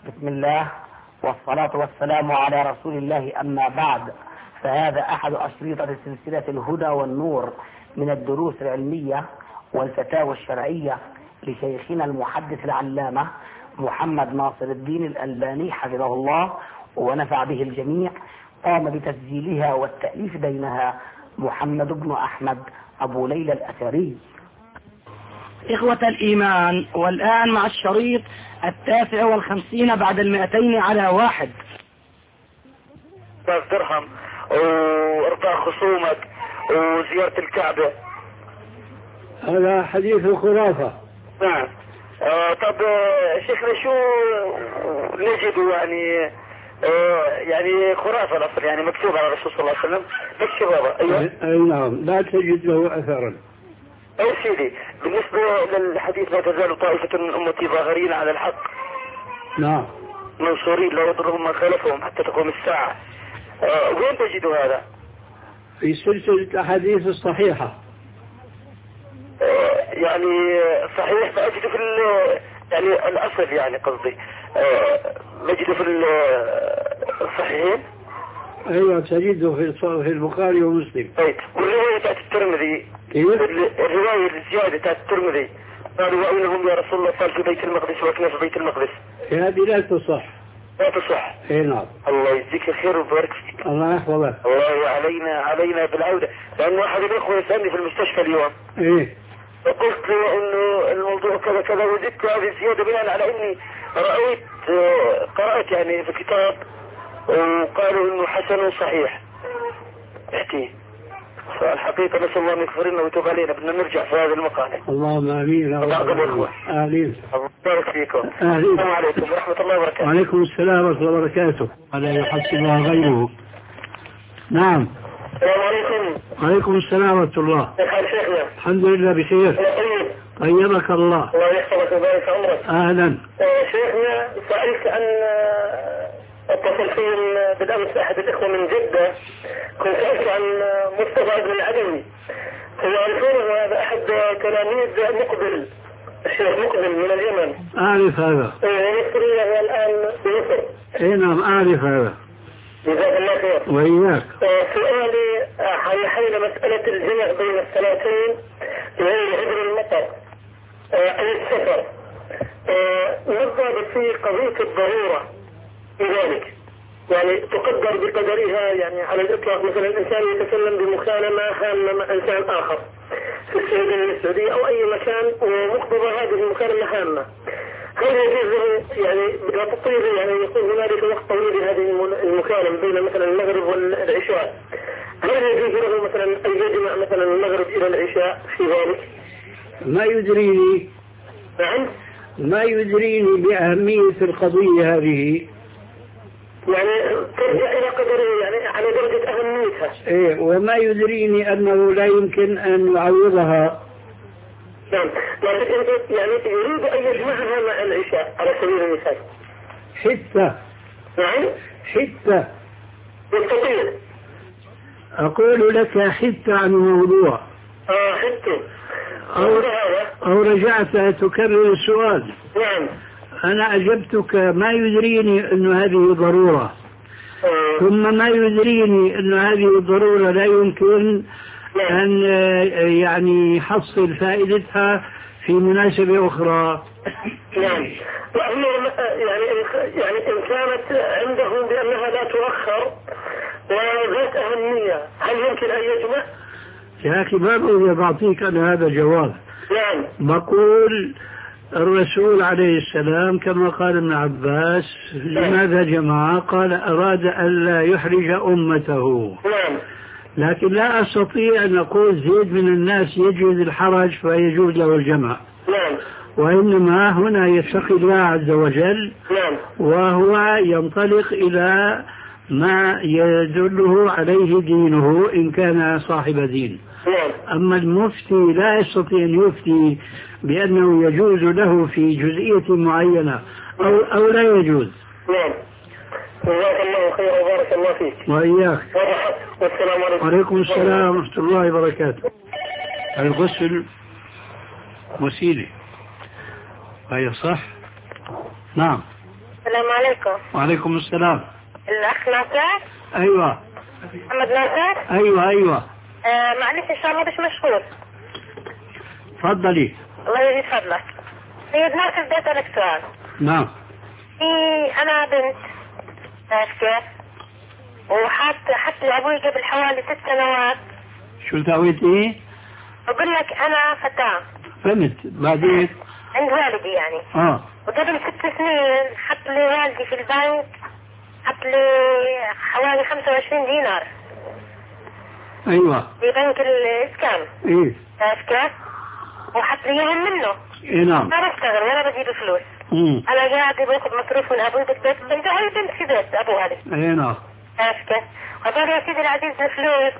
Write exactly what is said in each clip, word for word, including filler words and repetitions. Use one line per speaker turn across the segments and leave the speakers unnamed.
بسم الله والصلاة والسلام على رسول الله، أما بعد، فهذا أحد أشريطة سلسلة الهدى والنور من الدروس العلمية والفتاوى الشرعية لشيخنا المحدث العلامة محمد ناصر الدين الألباني حفظه الله ونفع به الجميع. قام بتسجيلها والتأليف بينها محمد بن أحمد أبو ليلى الأثري. إخوة الإيمان، والآن مع الشريط التاسع والخمسين بعد المئتين على واحد.
درهم وارضاء خصومك وزيارة الكعبة،
هذا حديث خرافة.
نعم. آه طب آه شيخنا شو نجد يعني آه يعني خرافة الأصل، يعني مكتوب على الرسول صلى الله عليه وسلم بس هذا. أيوة.
أي نعم، لا تجد له أثرا.
أي سيدي، بالنسبة للحديث لا تزال طائفة من أمتي ظاهرين على الحق
نعم
منصورين لا يضرهم من خالفهم حتى تقوم الساعة، آه وين تجد هذا؟
في سلسلة الأحاديث الصحيحة.
آه يعني صحيح فأجد في يعني الأصل، يعني قصدي آه نجد في الصحيحين.
أيوة تجده في البخاري ومسلم.
طيب، والرواية تاعت الترمذي، الرواية الزيادة تاعت الترمذي قالوا وأينهم يا رسول الله؟ قال في بيت المقدس وكنا في بيت المقدس.
هذه لا تصح.
لا تصح.
اي نعم.
الله يجزيك الخير ويبارك فيك.
الله يحفظك.
الله علينا علينا بالعودة، لأنه أحد الأخوة يسألني في المستشفى اليوم.
ايه.
فقلت له إنه الموضوع كذا كذا، وزدت هذه الزيادة بناء على إني رأيت قرأت يعني في كتاب وقالوا إنه حسن وصحيح. احكي. فالحقيقة نسأل الله أن يغفر لنا ويتوب علينا، بدنا نرجع في هذا المقام.
اللهم آمين يا رب العالمين. آمين.
الله يبارك فيكم.
آمين.
السلام عليكم ورحمة الله وبركاته.
وعليكم السلام ورحمة الله وبركاته. ولا يحسبها غيره. نعم.
السلام عليكم.
وعليكم السلام ورحمة الله.
كيف حال شيخنا؟
الحمد لله بخير.
طيب.
طيبك الله.
الله يحفظك ويبارك عمرك.
أهلا.
شيخنا سألت عن اتصل فيهم بالأمس أحد الإخوة من جدة، كنت سألت عن مصطفى بن العدوي، ويعرفونه هذا أحد تلاميذ مقبل، الشيخ مقبل من اليمن.
أعرف هذا.
مصري وهو الآن بمصر.
إيه نعم أعرف هذا.
جزاك الله خير.
وإياك.
سؤالي حول مسألة الجمع بين الصلاتين غير عذر المطر أي السفر، ما الضابط في قضية الضرورة لذلك؟ يعني تقدر بقدرها، يعني على الإطلاق مثلا الإنسان يتكلم بمكالمة هامة مع إنسان آخر في السعودية السعودية أو أي مكان، ومقتضى هذه المكالمة هامة، هل يجوز له يعني لا تطير يعني يكون هنالك وقت طويل لهذه المكالمة بين مثلا المغرب والعشاء، هل يجوز له مثلا أن يجمع مثلا المغرب إلى العشاء في ذلك؟
ما يدريني.
نعم.
ما يدريني بأهمية القضية هذه.
يعني ترجع إلى قدره، يعني على درجة أهميتها.
إيه، وما يدريني أنه لا يمكن أن يعوضها.
نعم، لكن أنت يعني يريد أن يجمعها مع العشاء على سبيل المثال.
حتى.
نعم.
حتى.
يستطيع.
أقول لك حتى عن الموضوع.
آه حتى.
أو, أو رجعت تكرر السؤال.
نعم.
أنا أجبتك ما يدريني أن هذه ضرورة،
آه.
ثم ما يدريني أن هذه الضرورة لا يمكن
نعم.
أن يعني يحصل فائدتها في مناسبة أخرى.
نعم. يعني يعني إن كانت عندهم بأنها لا تؤخر وذات أهمية، هل يمكن أن يجمع؟
يا أخي ما بقول بعطيك أنا هذا جواب.
نعم.
بقول الرسول عليه السلام كما قال ابن عباس لماذا جمع؟ قال أراد أن لا يحرج أمته.
نعم.
لكن لا أستطيع أن أقول زيد من الناس يجوز الحرج فيجوز له الجمع.
نعم.
وإنما هنا يتقي الله عز وجل.
نعم.
وهو ينطلق إلى ما يدله عليه دينه إن كان صاحب دين.
نعم.
أما المفتي لا يستطيع أن يفتي بأنه يجوز له في جزئية معينة أو, أو لا يجوز.
نعم. جزاك الله خير وبارك الله فيك.
وإياك.
والسلام عليكم.
وعليكم السلام ورحمة الله وبركاته. الغسل وسيلة، هي صح؟ نعم.
السلام عليكم.
وعليكم السلام.
الأخ ناصر؟
أيوة.
محمد ناصر؟
أيوة أيوة.
آه معلش إن شاء الله مش مشغول.
تفضلي.
الله يزيد فضلك. سيد ناصر بدي أسألك سؤال.
نعم.
في أنا بنت عارف كيف؟ وحط حط لأبوي قبل حوالي ست سنوات.
شو سويت إيه؟
بقول لك أنا فتاة.
فهمت. بعدين؟
عند والدي يعني.
آه.
وقبل ست سنين حط لي والدي في البنك حط لي حوالي خمسة وعشرين دينار.
أيوة.
في بنك الإسكان.
إيه.
عارف كيف؟ وحط لي إياهم منه.
إيه نعم.
ما بشتغل ولا بجيب فلوس.
مم.
أنا قاعدة باخذ مصروف من أبوي بالبيت. بنت هاي بنت في بيت أبوها هذه.
إيه نعم.
عارف كيف؟ هذول يا سيدي العزيز الفلوس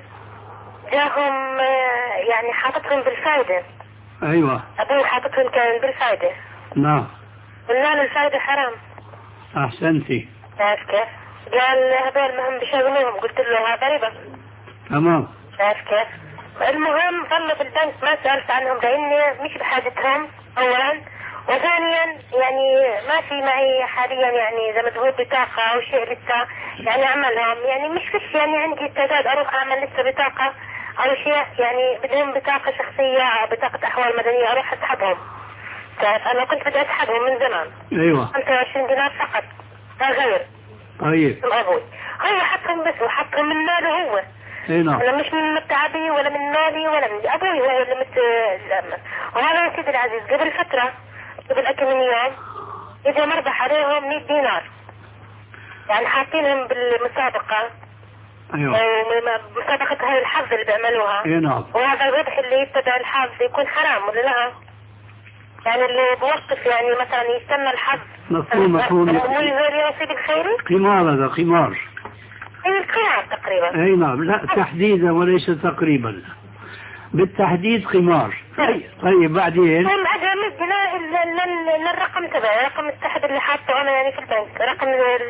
جاهم يعني حاططهم بالفايدة.
أيوة.
أبوي حاططهم كان بالفايدة.
نعم.
قلنا له الفايدة حرام.
أحسنتي.
عارف كيف؟ قال هذول مهم بيشغلوهم. قلت له هذا ربا.
تمام.
عارف كيف؟ المهم ظلوا بالبنك ما سألت عنهم لأني مش بحاجتهم أولا، وثانيا يعني ما في معي حاليا يعني زي ما تقول بطاقة أو شيء لسه يعني أعملهم، يعني مش فيش يعني عندي استعداد أروح أعمل لسه بطاقة أو شيء، يعني بدهم بطاقة شخصية أو بطاقة أحوال مدنية أروح أسحبهم. تعرف أنا كنت بدي أسحبهم من زمان.
أيوة.
خمسة وعشرين دينار فقط لا غير.
طيب.
أبوي هو حطهم بس وحطهم من ماله هو.
اي نعم.
أنا مش من متعبي ولا من مالي ولا من أبوي هو اللي مت. وهذا يا سيدي العزيز قبل فترة قبل كم من يوم إذا مربح عليهم مئة دينار، يعني حاطينهم بالمسابقة.
أيوة.
مسابقة هاي الحظ اللي بيعملوها.
اي نعم.
وهذا الربح اللي يتبع الحظ يكون حرام ولا لا؟ يعني اللي بوقف يعني مثلا يستنى الحظ.
مفهوم مفهوم.
مو يزور نصيب الخيري؟
قمار هذا قمار.
أي القمار تقريبا.
اي نعم. لا تحديدا وليس تقريبا، بالتحديد قمار. طيب, طيب بعدين
هم أجمدنا للرقم تبعي، رقم السحب اللي حاطه أنا يعني في البنك، رقم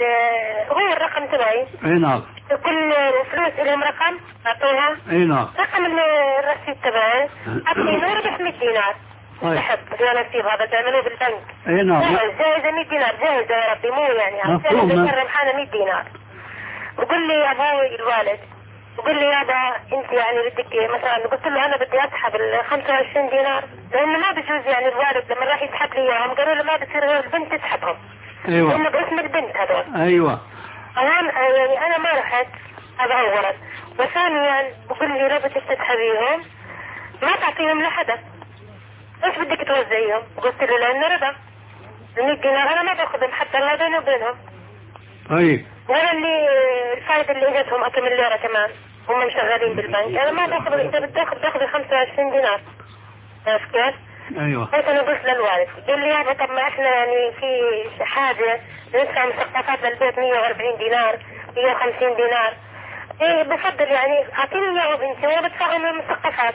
هو الرقم تبعي.
اي نعم.
كل فلوس لهم رقم أعطوها.
اي نعم.
رقم الرصيد تبعي أعطيني ربح مئة دينار. سحب بدون نصيب هذا تعملوه بالبنك.
اي نعم.
جاهزة مئة دينار جاهزة يا ربي مو يعني
مفهوم.
عشان ربحانة مئة دينار. وقل لي يا أبوي الوالد وقل لي يابا انت يعني بدك مثلا، قلت له انا بدي اسحب ال خمسة وعشرين دينار لانه ما بجوز يعني الوالد لما راح يسحب لي اياهم قالوا له ما بصير غير البنت تسحبهم.
ايوه.
لانه باسم البنت هذول.
ايوه.
الان يعني انا ما رحت، هذا اولا. وثانيا بقول لي ربك تسحبيهم ما تعطيهم لحدا، ايش بدك توزعيهم؟ قلت له لانه ربا ال مئة دينار انا ما باخذهم حتى الله بيني وبينهم.
طيب.
ولا اللي الفائدة اللي اجتهم اكم الليرة كمان هم مشغلين بالبنك، انا ما باخذ. اذا بدي اخذ باخذ خمسة وعشرين دينار. عرفت كيف؟
ايوه.
هيك انا قلت للوالد قال لي يابا طب ما احنا يعني في حاجة ندفع مثقفات للبيت مئة وأربعين دينار مئة وخمسين دينار. ايه بفضل يعني اعطيني اياه بنتي وانا بدفعهم المثقفات.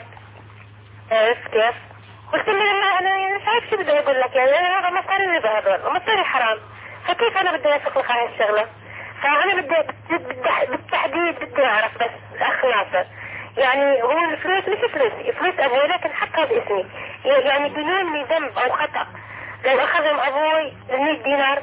عرفت كيف؟ قلت له انا يعني مش عارف شو بدي اقول لك، يعني هذا مصاري ربا هذول ومصاري حرام، فكيف انا بدي اسوق لك هاي الشغلة؟ فأنا بدي بالتحديد بدي أعرف بس الأخ ناصر يعني هو الفلوس مش فلوس فلوس أبوي لكن حطها باسمي، يعني بدون لي ذنب أو خطأ لو أخذهم أبوي مئة دينار.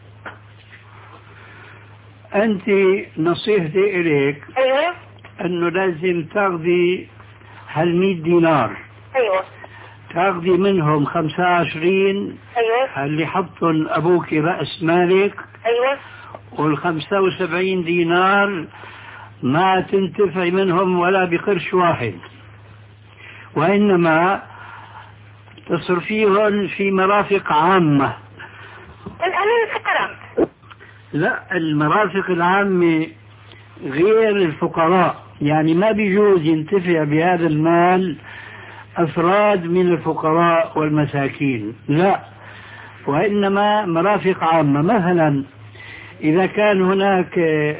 أنت نصيحتي إليك
أيوة
أنه لازم تاخذي هالمئة دينار.
أيوة.
تاخذي منهم خمسة وعشرين.
أيوة.
اللي حطهم أبوك رأس مالك.
أيوة.
والخمسة وسبعين دينار ما تنتفع منهم ولا بقرش واحد، وإنما تصرفيهم في مرافق عامة.
الأمين الفقراء.
لا، المرافق العامة غير الفقراء، يعني ما بيجوز ينتفع بهذا المال أفراد من الفقراء والمساكين، لا، وإنما مرافق عامة. مثلا إذا كان هناك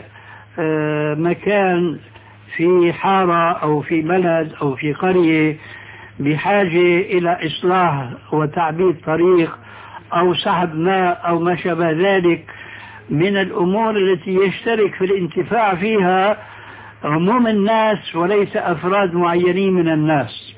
مكان في حارة أو في بلد أو في قرية بحاجة إلى إصلاح وتعبيد طريق أو سحب ماء أو ما شابه ذلك من الأمور التي يشترك في الانتفاع فيها عموم الناس وليس أفراد معينين من الناس،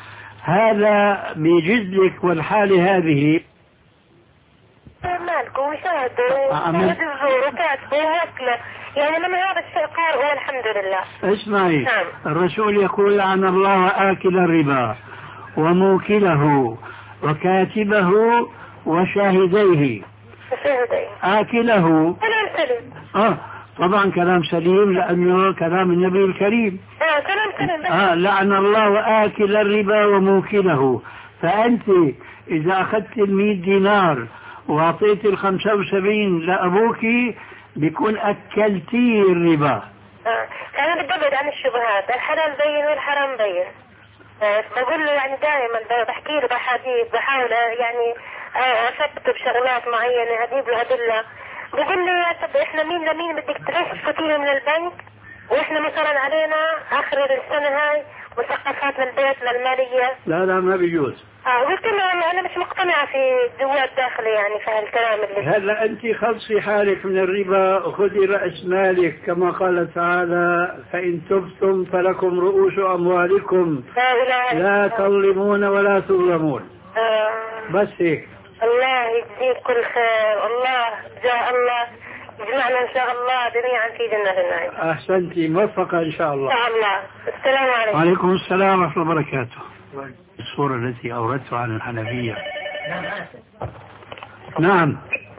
هذا بيجد لك. والحالة هذه
مالكم ويشاهدوا ويشاهدوا وكاتبوا ووكله، يعني من هذا الشيء قال هو الحمد لله.
اسمعي،
نعم.
الرسول يقول عن الله آكل الربا وموكله وكاتبه وشاهديه.
وشاهديه
آكله
كلام سليم.
آه طبعا كلام سليم لأنه كلام النبي الكريم.
آه كلام سليم.
آه لعن الله آكل الربا وموكله. فأنت إذا أخذت المئة دينار وأعطيت الخمسة وسبعين لأبوك بيكون أكلتي الربا.
آه. أنا بتبعد عن الشبهات، الحلال بين والحرام بين. آه. بقول له يعني دائما بحكي له بحديث، بحاول يعني أثبت بشغلات معينة، أجيب له أدلة. بقول لي يا طب إحنا مين لمين بدك تفوتينا من البنك وإحنا مثلا علينا آخر السنة هاي مسقفات للبيت للمالية.
لا لا ما بيجوز.
اه قلت له انا مش مقتنعه في جوات داخلي يعني في هالكلام اللي
هلا انت خلصي حالك من الربا، خذي راس مالك كما قال تعالى فان تبتم فلكم رؤوس اموالكم لا, لا تظلمون ولا تظلمون.
آه.
بس هيك.
الله يجزيك كل خير، الله جاء الله يجمعنا ان شاء الله جميعا في جنة النعيم.
احسنتي، موفقه ان شاء الله.
ان شاء الله. السلام عليكم.
وعليكم السلام ورحمه الله وبركاته. الصورة التي أوردتها عن الحنفية. نعم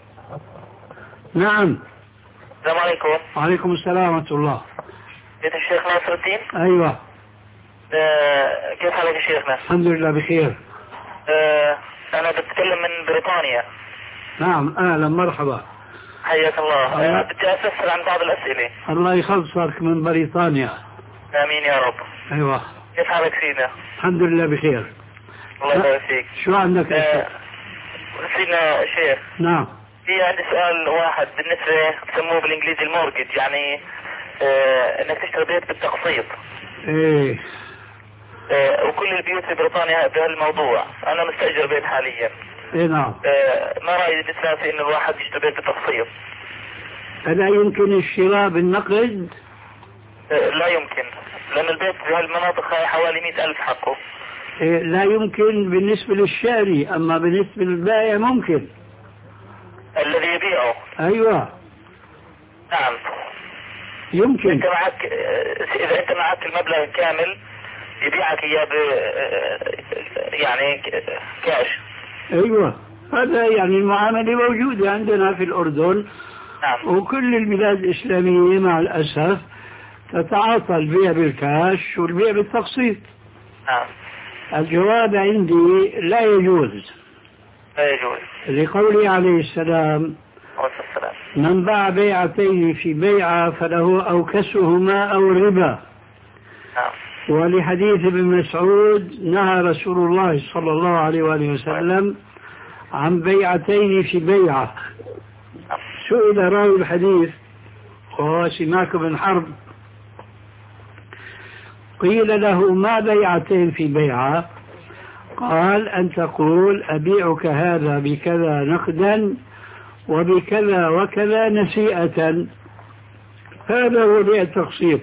نعم.
السلام عليكم.
وعليكم السلام ورحمة الله.
بيت الشيخ ناصر الدين.
أيوة.
آه كيف حالك يا شيخنا؟
الحمد لله بخير.
آه أنا بتكلم من بريطانيا.
نعم أهلا مرحبا.
حياك الله. أيوة. بدي أسأل عن بعض الأسئلة.
الله يخلصك من بريطانيا.
آمين يا رب.
أيوة.
كيف حالك سيدنا؟
الحمد لله بخير.
الله يبارك فيك.
شو عندك؟
آه سيدنا شيخ.
نعم.
في عندي سؤال واحد بالنسبة بسموه بالإنجليزي المورجج، يعني آه إنك تشتري بيت بالتقسيط.
إيه.
آه وكل البيوت في بريطانيا بهالموضوع، أنا مستأجر بيت حاليا.
إيه نعم.
آه ما رأي الإسلام في إنه الواحد يشتري بيت بالتقسيط؟
ألا يمكن الشراء بالنقد؟
آه لا يمكن، لأن البيت في هالمناطق حوالي مئة ألف حقه.
إيه لا يمكن بالنسبة للشاري، أما بالنسبة للبائع ممكن.
الذي يبيعه.
أيوة.
نعم.
يمكن.
انت معك اذا انت معك المبلغ الكامل يبيعك اياه ب يعني كاش.
ايوه هذا يعني المعاملة موجودة عندنا في الأردن.
نعم.
وكل البلاد الإسلامية مع الأسف تتعاطى البيع بالكاش والبيع بالتقسيط.
نعم.
الجواب عندي لا يجوز.
لا يجوز.
لقوله عليه السلام
والسلام
من باع بيعتين في بيعة فله أوكسهما أو الربا.
نعم.
ولحديث ابن مسعود نهى رسول الله صلى الله عليه وآله وسلم عن بيعتين في بيعة. سئل راوي الحديث وهو سماك بن حرب قيل له ما بيعتين في بيعة؟ قال أن تقول أبيعك هذا بكذا نقدا وبكذا وكذا نسيئة. هذا هو بيع التقسيط.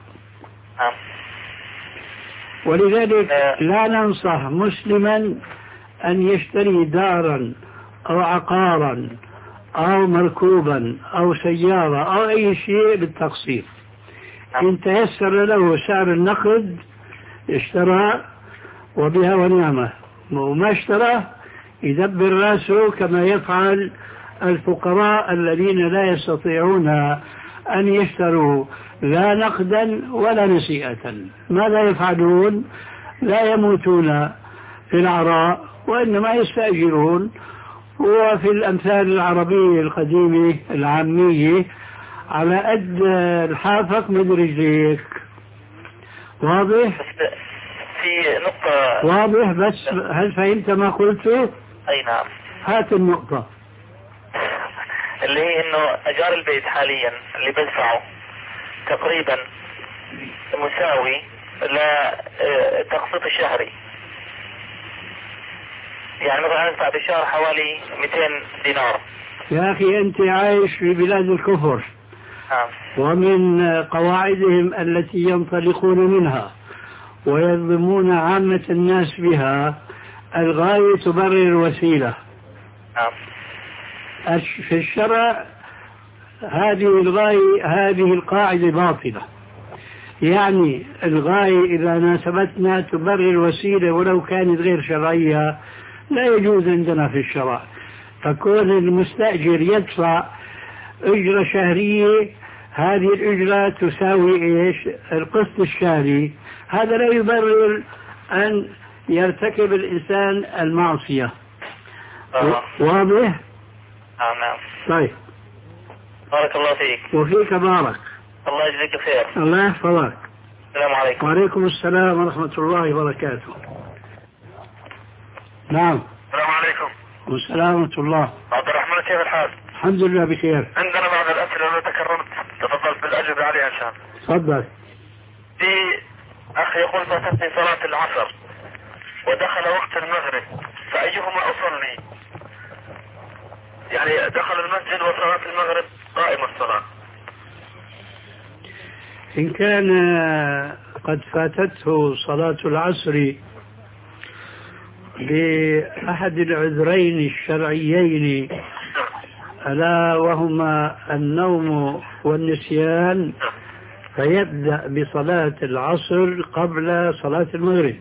ولذلك لا ننصح مسلما أن يشتري دارا أو عقارا أو مركوبا أو سيارة أو أي شيء بالتقسيط. إن تيسر له سعر النقد اشترى وبها ونعمة، وما اشترى يدبر راسه كما يفعل الفقراء الذين لا يستطيعون أن يشتروا لا نقدا ولا نسيئة. ماذا يفعلون؟ لا يموتون في العراء وإنما يستأجرون. وفي الأمثال العربية القديمة العامية على قد الحافك من رجليك. واضح؟
في نقطة
واضح بس هل فهمت ما قلته؟
أي نعم.
هات النقطة
اللي هي إنه أجار البيت حاليا اللي بدفعه تقريبا مساوي للتقسيط الشهري. يعني مثلا أدفع بالشهر حوالي مئتين دينار.
يا أخي أنت عايش في بلاد الكفر.
نعم.
ومن قواعدهم التي ينطلقون منها ويظلمون عامة الناس بها الغاية تبرر الوسيلة.
نعم.
في الشرع هذه الغاية، هذه القاعدة باطلة. يعني الغاية إذا ناسبتنا تبرر وسيلة ولو كانت غير شرعية لا يجوز عندنا في الشرع. فكون المستأجر يدفع أجرة شهرية، هذه الأجرة تساوي إيش؟ القسط الشهري، هذا لا يبرر أن يرتكب الإنسان المعصية.
آه.
واضح؟
آه نعم.
طيب،
بارك الله فيك.
وفيك بارك.
الله يجزيك خير.
الله يحفظك.
السلام عليكم.
وعليكم السلام ورحمة الله وبركاته. نعم.
السلام عليكم.
والسلام ورحمة الله.
عبد الرحمن، كيف الحال؟
الحمد لله بخير.
عندنا بعض الأسئلة لو تكرمت تفضلت بالأجوبة عليها إن شاء الله.
تفضل.
في أخ يقول فاتتني صلاة العصر ودخل وقت المغرب، فأيهما أصلي؟ يعني دخل المسجد وصلاة المغرب قائمة الصلاة.
إن كان قد فاتته صلاة العصر بأحد العذرين الشرعيين ألا وهما النوم والنسيان، فيبدأ بصلاة العصر قبل صلاة المغرب.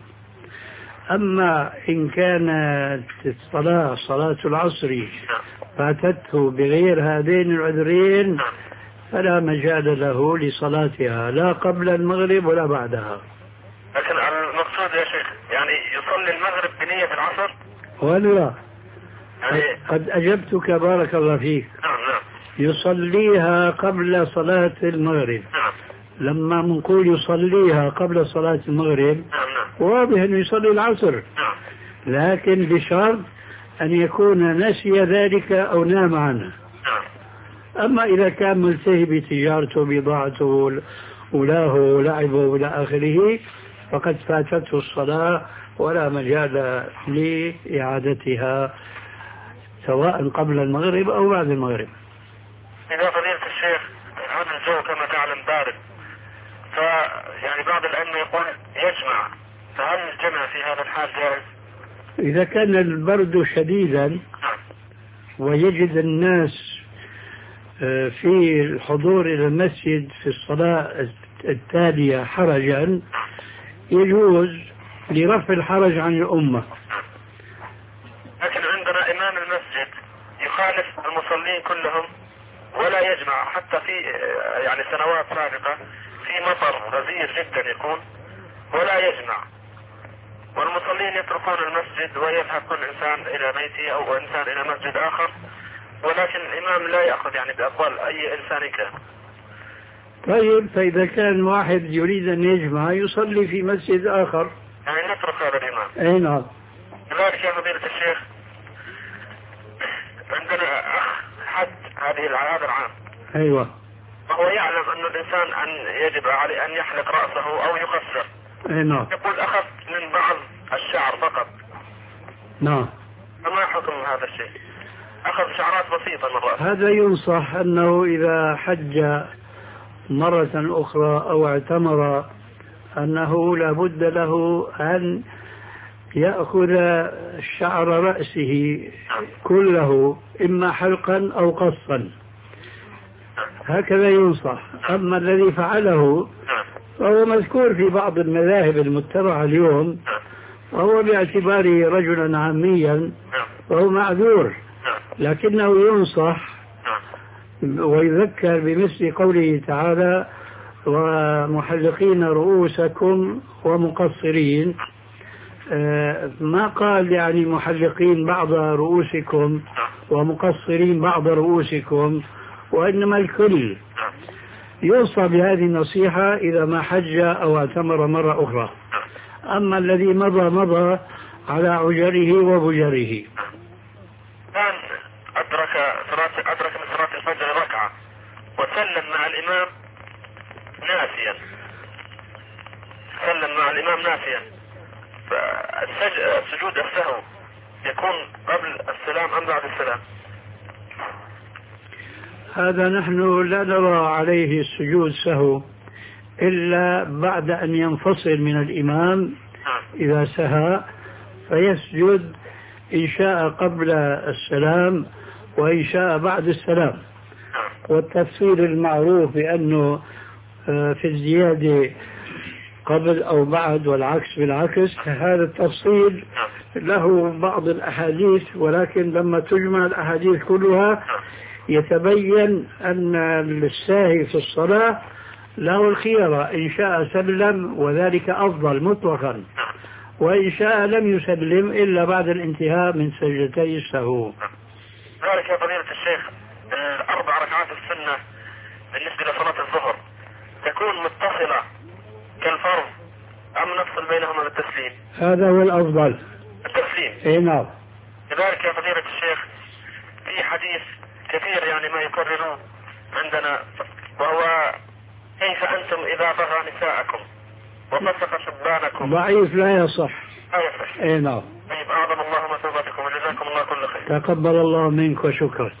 أما إن كانت الصلاة صلاة العصر فاتته بغير هذين العذرين فلا مجال له لصلاتها لا قبل المغرب ولا بعدها.
لكن المقصود يا شيخ يعني يصلي المغرب بنية العصر
ولا
يعني
قد أجبتك بارك الله فيك.
نعم نعم.
يصليها قبل صلاة المغرب.
نعم.
لما نقول يصليها قبل صلاة المغرب
نعم نعم.
واضح أنه يصلي العصر،
نعم.
لكن بشرط أن يكون نسي ذلك أو نام عنه.
نعم.
أما إذا كان ملتهي بتجارته بضاعته ولاه ولعبه وإلى آخره فقد فاتته الصلاة ولا مجال لإعادتها سواء قبل المغرب أو بعد المغرب.
إذا فضيلة الشيخ هذا الجو كما تعلم بارد، فيعني بعض العلم يقول يجمع، فهل الجمع في هذا الحال جائز؟
إذا كان البرد شديدا ويجد الناس في الحضور إلى المسجد في الصلاة التالية حرجا يجوز لرفع الحرج عن الأمة.
لكن عندنا إمام المسجد يخالف المصلين كلهم ولا يجمع، حتى في يعني سنوات سابقة في مطر غزير جدا يكون ولا يجمع، والمصلين يتركون المسجد ويذهب كل إنسان إلى بيته أو إنسان إلى مسجد آخر، ولكن الإمام لا يأخذ يعني بأقوال أي إنسان كان.
طيب، فإذا كان واحد يريد أن يجمع يصلي في مسجد آخر
يعني نترك هذا الإمام.
أي نعم.
لذلك يا فضيلة الشيخ عندنا أخ حد هذه هذا العام.
أيوة.
وهو يعلم أن الإنسان أن يجب عليه أن يحلق رأسه أو يقصر.
أي نعم.
يقول أخذ من بعض الشعر فقط.
نعم.
فما حكم هذا الشيء؟ أخذ شعرات بسيطة من رأسه.
هذا ينصح أنه إذا حج مرة أخرى أو اعتمر أنه لا بد له أن يأخذ شعر رأسه كله إما حلقا أو قصا، هكذا ينصح. أما الذي فعله فهو مذكور في بعض المذاهب المتبعة اليوم، وهو باعتباره رجلا عاميا وهو معذور، لكنه ينصح ويذكر بمثل قوله تعالى ومحلقين رؤوسكم ومقصرين. ما قال يعني محلقين بعض رؤوسكم ومقصرين بعض رؤوسكم، وإنما الكل. يوصى بهذه النصيحة إذا ما حج أو اعتمر مرة أخرى. أما الذي مضى مضى على عجره وبجره.
كان أدرك صلاة أدرك من صلاة الفجر ركعة وسلم مع الإمام ناسيا، سلم مع الإمام ناسيا، فالسجود السهو يكون قبل السلام أم بعد السلام؟
هذا نحن لا نرى عليه السجود سهو إلا بعد أن ينفصل من الإمام إذا سهى، فيسجد إن شاء قبل السلام وإن شاء بعد السلام. والتفصيل المعروف بأنه في الزيادة قبل أو بعد والعكس بالعكس، هذا التفصيل له بعض الأحاديث، ولكن لما تجمع الأحاديث كلها يتبين أن الساهي في الصلاة له الخيرة، إن شاء سلم وذلك أفضل مطلقا، وإن شاء لم يسلم إلا بعد الانتهاء من سجدتي السهو.
ذلك يا فضيلة الشيخ الأربع ركعات السنة بالنسبة لصلاة الظهر تكون متصلة كالفرض أم نفصل بينهما بالتسليم؟
هذا هو الأفضل،
التسليم.
إيه نعم.
لذلك يا فضيلة الشيخ في حديث كثير يعني ما يكررون عندنا، وهو كيف أنتم إذا بغى نساءكم وفسق شبانكم.
ضعيف لا يصح.
لا يصح.
إيه نعم.
طيب أعظم الله مثوبتكم وجزاكم الله كل خير.
تقبل الله منك وشكرا.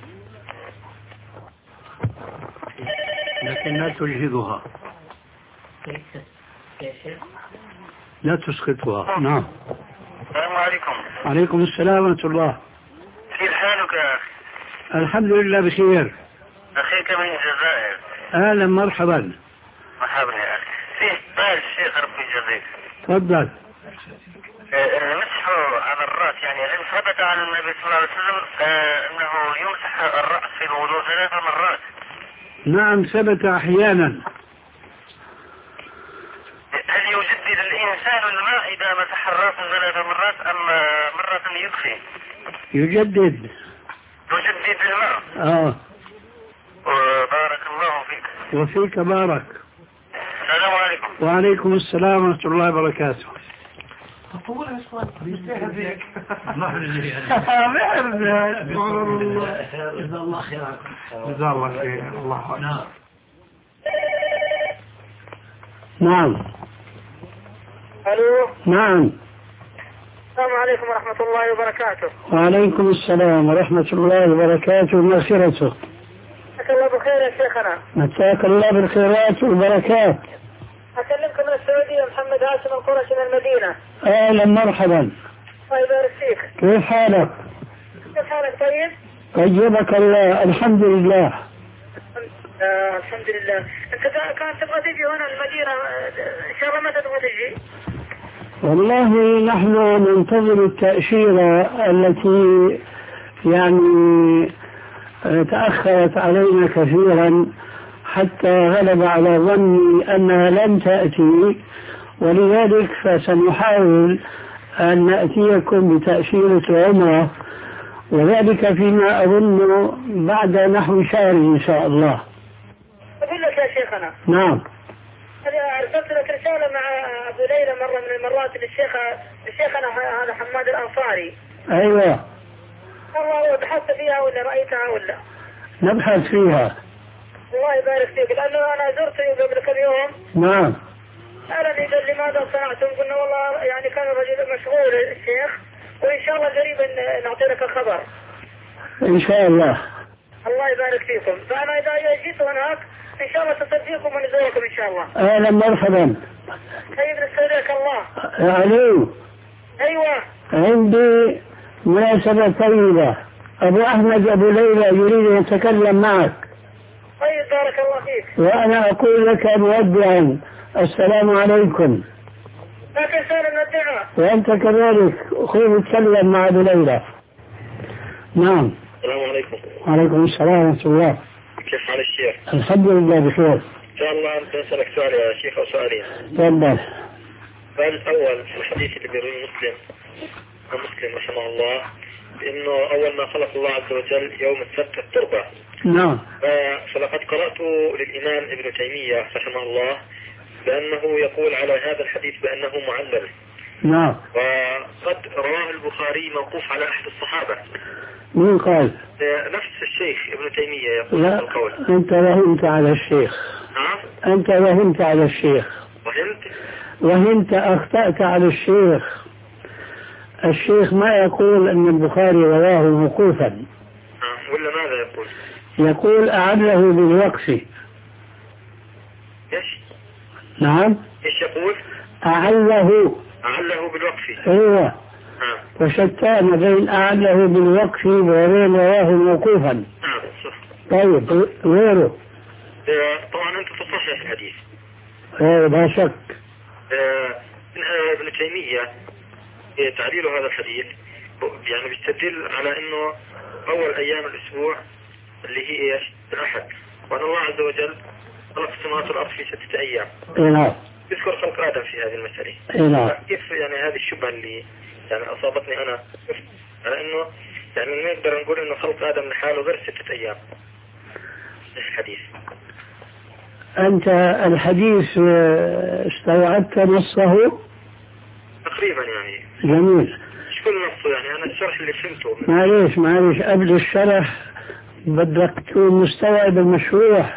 لكن لا تجهدها، لا تسقطها. نعم.
السلام عليكم.
عليكم السلام ورحمة الله.
كيف حالك يا أخي؟
الحمد لله بخير.
أخيك من الجزائر.
أهلا مرحبا.
مرحبا يا أخي. فيه سؤال الشيخ ربي يجزيك.
تفضل.
المسح على الرأس، يعني هل ثبت عن النبي صلى الله عليه وسلم أنه يمسح الرأس في الوضوء ثلاث مرات؟
نعم ثبت أحيانا.
هل يجدد الإنسان الماء إذا مسح الرأس ثلاث مرات أم مرة يكفي؟
يجدد.
يجدد الماء.
آه.
بارك الله فيك.
وفيك بارك.
السلام عليكم.
وعليكم السلام ورحمة الله وبركاته.
طولها شوي.
جزا
الله خير.
جزا الله خير. الله نعم. نعم.
الو.
نعم.
السلام عليكم ورحمة الله وبركاته.
وعليكم السلام ورحمة الله وبركاته ومغفرته.
مساك الله بخير يا شيخنا.
مساك الله بالخيرات والبركات.
أكلمكم من السعودية، محمد هاشم القرشي من المدينة.
أهلا مرحبا.
الله يبارك فيك.
كيف حالك؟
كيف حالك؟ طيب؟
طيبك الله الحمد لله.
آه الحمد لله. أنت كان تبغى تجي هنا المدينة إن شاء الله متى تبغى تجي؟
والله نحن ننتظر التأشيرة التي يعني تأخرت علينا كثيرا حتى غلب على ظني أنها لن تأتي، ولذلك فسنحاول أن نأتيكم بتأشيرة عمرة، وذلك فيما أظن بعد نحو شهر إن شاء الله.
أقول لك يا شيخنا.
نعم.
أنا أرسلت لك رسالة مع أبو ليلى مرة من المرات للشيخ لشيخنا هذا حماد الأنصاري.
أيوة.
والله بحثت فيها ولا رأيتها ولا؟
نبحث فيها.
الله يبارك فيك، لأنه أنا زرته قبل كم يوم.
نعم.
سألني قال لماذا صنعتم؟ قلنا والله يعني كان الرجل مشغول الشيخ، وإن شاء الله قريبا نعطي لك الخبر.
إن شاء الله.
الله يبارك فيكم. فأنا إذا جيت هناك إن شاء الله تصدقكم ونزوركم إن شاء الله.
أهلا مرحبا.
طيب نستودعك الله.
علي.
أيوة.
عندي مناسبة طيبة، أبو أحمد أبو ليلى يريد أن يتكلم معك.
طيب بارك الله فيك.
وأنا أقول لك مودعا السلام عليكم.
لا تنسانا من الدعاء.
وأنت كذلك أخوي تكلم مع أبو ليلى. نعم.
السلام عليكم.
وعليكم السلام ورحمة الله.
كيف حال الشيخ؟
الحمد لله بخير.
إن شاء الله أنت أسألك سؤال يا شيخ أو سؤالين.
تفضل.
السؤال الأول في الحديث اللي بيرويه مسلم ومسلم رحمه الله، إنه أول ما خلق الله عز وجل يوم السبت التربة.
نعم.
فلقد قرأت للإمام ابن تيمية رحمه الله بأنه يقول على هذا الحديث بأنه معلل.
نعم.
وقد رواه البخاري موقوف على أحد الصحابة.
مين قال؟
نفس الشيخ ابن تيمية يقول
لا
القول.
أنت وهمت على الشيخ.
نعم.
أنت وهمت على الشيخ.
وهمت؟
وهمت أخطأت على الشيخ. الشيخ ما يقول أن البخاري رواه موقوفا.
نعم. ولا ماذا يقول؟
يقول أعله بالوقف.
إيش؟
نعم.
إيش يقول؟
أعله.
أعله بالوقف.
أيوة. وشتان بين أعله بالوقف وبين رواه موقوفا. طيب غيره؟
طبعا أنت تصحح الحديث.
ايه لا شك.
ابن تيمية تعليل هذا الحديث يعني بيستدل على انه اول ايام الاسبوع اللي هي ايش؟ الاحد، وان الله عز وجل خلق السماوات والارض في ستة ايام.
نعم.
يذكر خلق ادم في هذه المسألة.
نعم.
كيف يعني هذه الشبهة اللي يعني اصابتني انا على انه يعني نقدر نقول انه خلق ادم لحاله غير ستة ايام. الحديث.
انت الحديث استوعبت نصه؟
تقريبا يعني.
جميل.
مش كل نصه يعني انا الشرح اللي فهمته.
معليش معليش قبل الشرح بدك تكون مستوعب المشروع.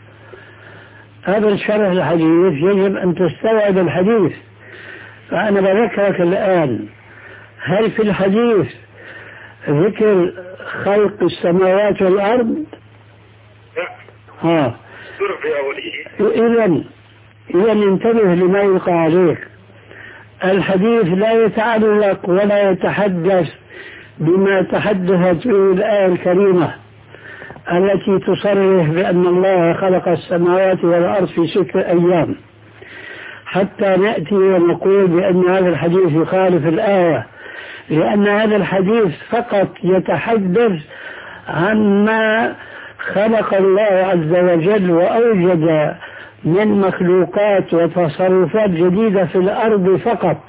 قبل شرح الحديث يجب ان تستوعب الحديث. فانا بذكرك الان، هل في الحديث ذكر خلق السماوات والارض؟
لا.
ها.
ذكر اول شيء.
اذا اذا انتبه لما يلقى عليك. الحديث لا يتعلق ولا يتحدث بما تحدثت به الآية الكريمة التي تصرح بأن الله خلق السماوات والأرض في ستة أيام، حتى نأتي ونقول بأن هذا الحديث يخالف الآية، لأن هذا الحديث فقط يتحدث عما خلق الله عز وجل وأوجد من مخلوقات وتصرفات جديدة في الأرض فقط،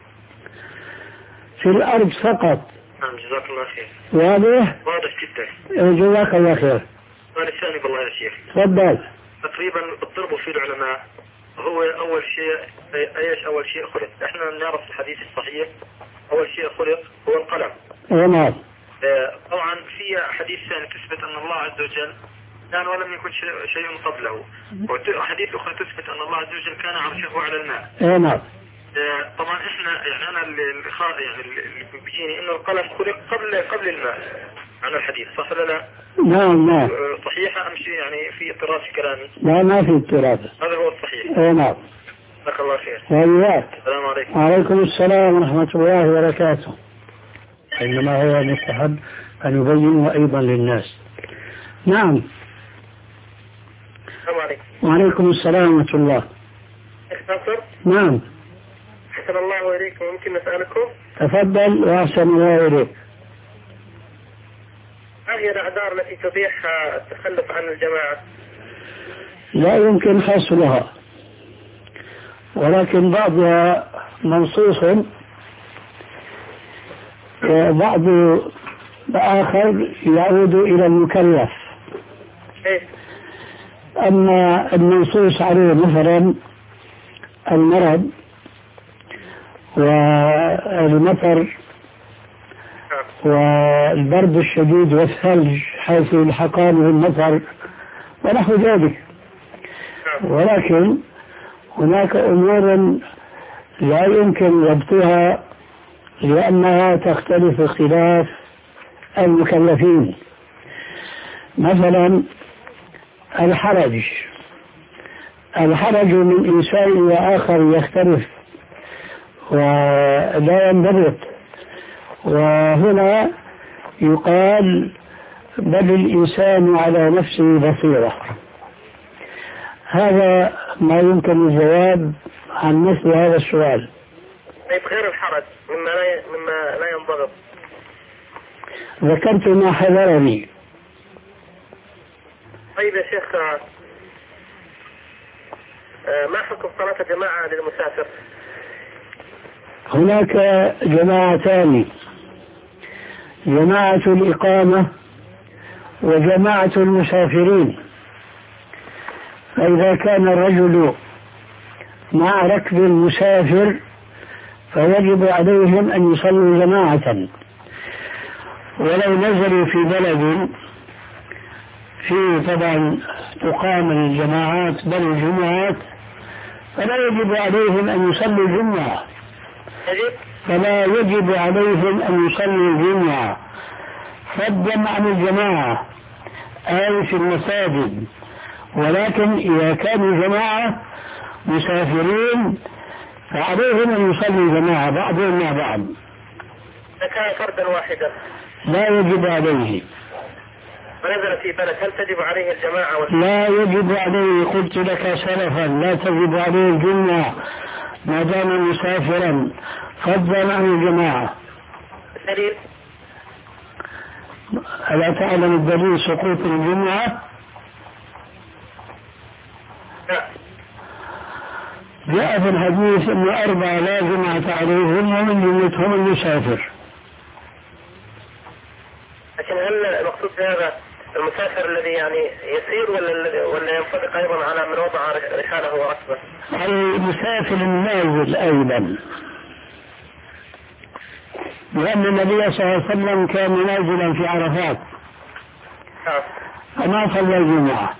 في الأرض فقط.
نعم جزاك الله خير.
واضح؟
واضح جدا.
جزاك الله خير.
سؤال الثاني بالله يا شيخ.
تفضل.
تقريبا بتضربوا فيه العلماء هو أول شيء أيش أول شيء خلق؟ إحنا نعرف الحديث الصحيح أول شيء خلق هو القلم.
نعم.
طبعا في حديث ثاني تثبت أن الله عز وجل كان ولم يكن شيء قبله، وحديث أخرى تثبت أن الله عز وجل كان عرشه على الماء.
نعم.
طبعا احنا يعني انا اللي يعني اللي بيجيني انه القلم خلق قبل قبل الماء عن الحديث، صح ولا لا؟
نعم نعم.
صحيحة ام شيء يعني في اضطراب في كلامي؟
لا ما في اضطراب.
هذا هو الصحيح.
نعم.
جزاك الله خير.
وإياك.
السلام عليكم.
وعليكم السلام ورحمة الله وبركاته. إنما هو مستحب أن يبينه أيضا للناس. نعم.
السلام عليكم.
وعليكم السلام ورحمة الله.
اختصر؟
نعم.
أحسن الله إليكم، ممكن نسألكم؟
تفضل وأحسن الله إليك.
ما هي الأعذار التي تبيح التخلف عن الجماعة؟
لا يمكن حصرها، ولكن بعضها منصوص وبعض آخر يعود إلى المكلف.
إيه؟
أما المنصوص عليه مثلا المرض والمطر والبرد الشديد والثلج حيث يلحقان بالمطر ونحو ذلك، ولكن هناك أمور لا يمكن ضبطها لأنها تختلف اختلاف المكلفين. مثلا الحرج الحرج من إنسان وآخر يختلف ولا ينضبط، وهنا يقال بل الإنسان على نفسه بصيرة. هذا ما يمكن الجواب عن مثل هذا السؤال.
طيب غير الحرج مما لا مما لا ينضبط؟
ذكرت ما حذرني.
طيب يا شيخ، ما حكم صلاة الجماعة للمسافر؟
هناك جماعتان، جماعة الإقامة وجماعة المسافرين. فإذا كان الرجل مع ركب المسافر فيجب عليهم أن يصلوا جماعة، ولو نزلوا في بلد فيه طبعا تقام الجماعات بل الجمعات فلا يجب عليهم أن يصلوا الجمعة، فلا يجب عليهم أن يصلوا الجمعة فضلا عن الجماعة أي في المساجد. ولكن إذا كانوا جماعة مسافرين فعليهم أن يصلوا جماعة بعضهم مع بعض.
إذا كان فردا واحدا
لا يجب عليه.
ونزل في بلد هل تجب عليه الجماعة ولا
لا يجب عليه، قلت لك سلفا لا تجب عليه الجمعة ما دام مسافرا، فضلا عن الجماعة.
دليل؟
ألا تعلم الدليل سقوط الجمعة؟
لا.
جاء في الحديث أن أربعة لا جمعة عليهم ومن جملتهم المسافر.
لكن هل المقصود هذا المسافر الذي يعني يسير ولا ولا ينطبق أيضا على من وضع رحاله وركبه؟
المسافر النازل أيضا، لأن النبي صلى الله عليه وسلم كان نازلا في عرفات فما صلى الجمعة.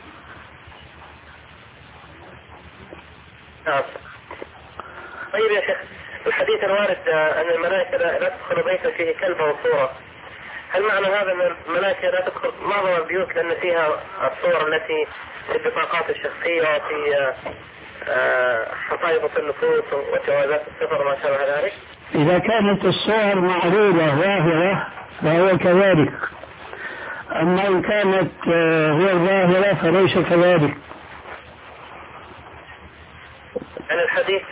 نعم. طيب يا شيخ، الحديث الوارد أن الملائكة لا تدخل بيتا فيه كلب أو صورة، هل معنى هذا أن الملائكة لا تدخل معظم البيوت لأن فيها الصور التي في البطاقات الشخصية وفي حصائب النفوس وجوازات السفر وما شابه ذلك؟
إذا كانت الصور معروضة ظاهرة فهو كذلك، أما إن كانت غير ظاهرة فليس كذلك.
يعني الحديث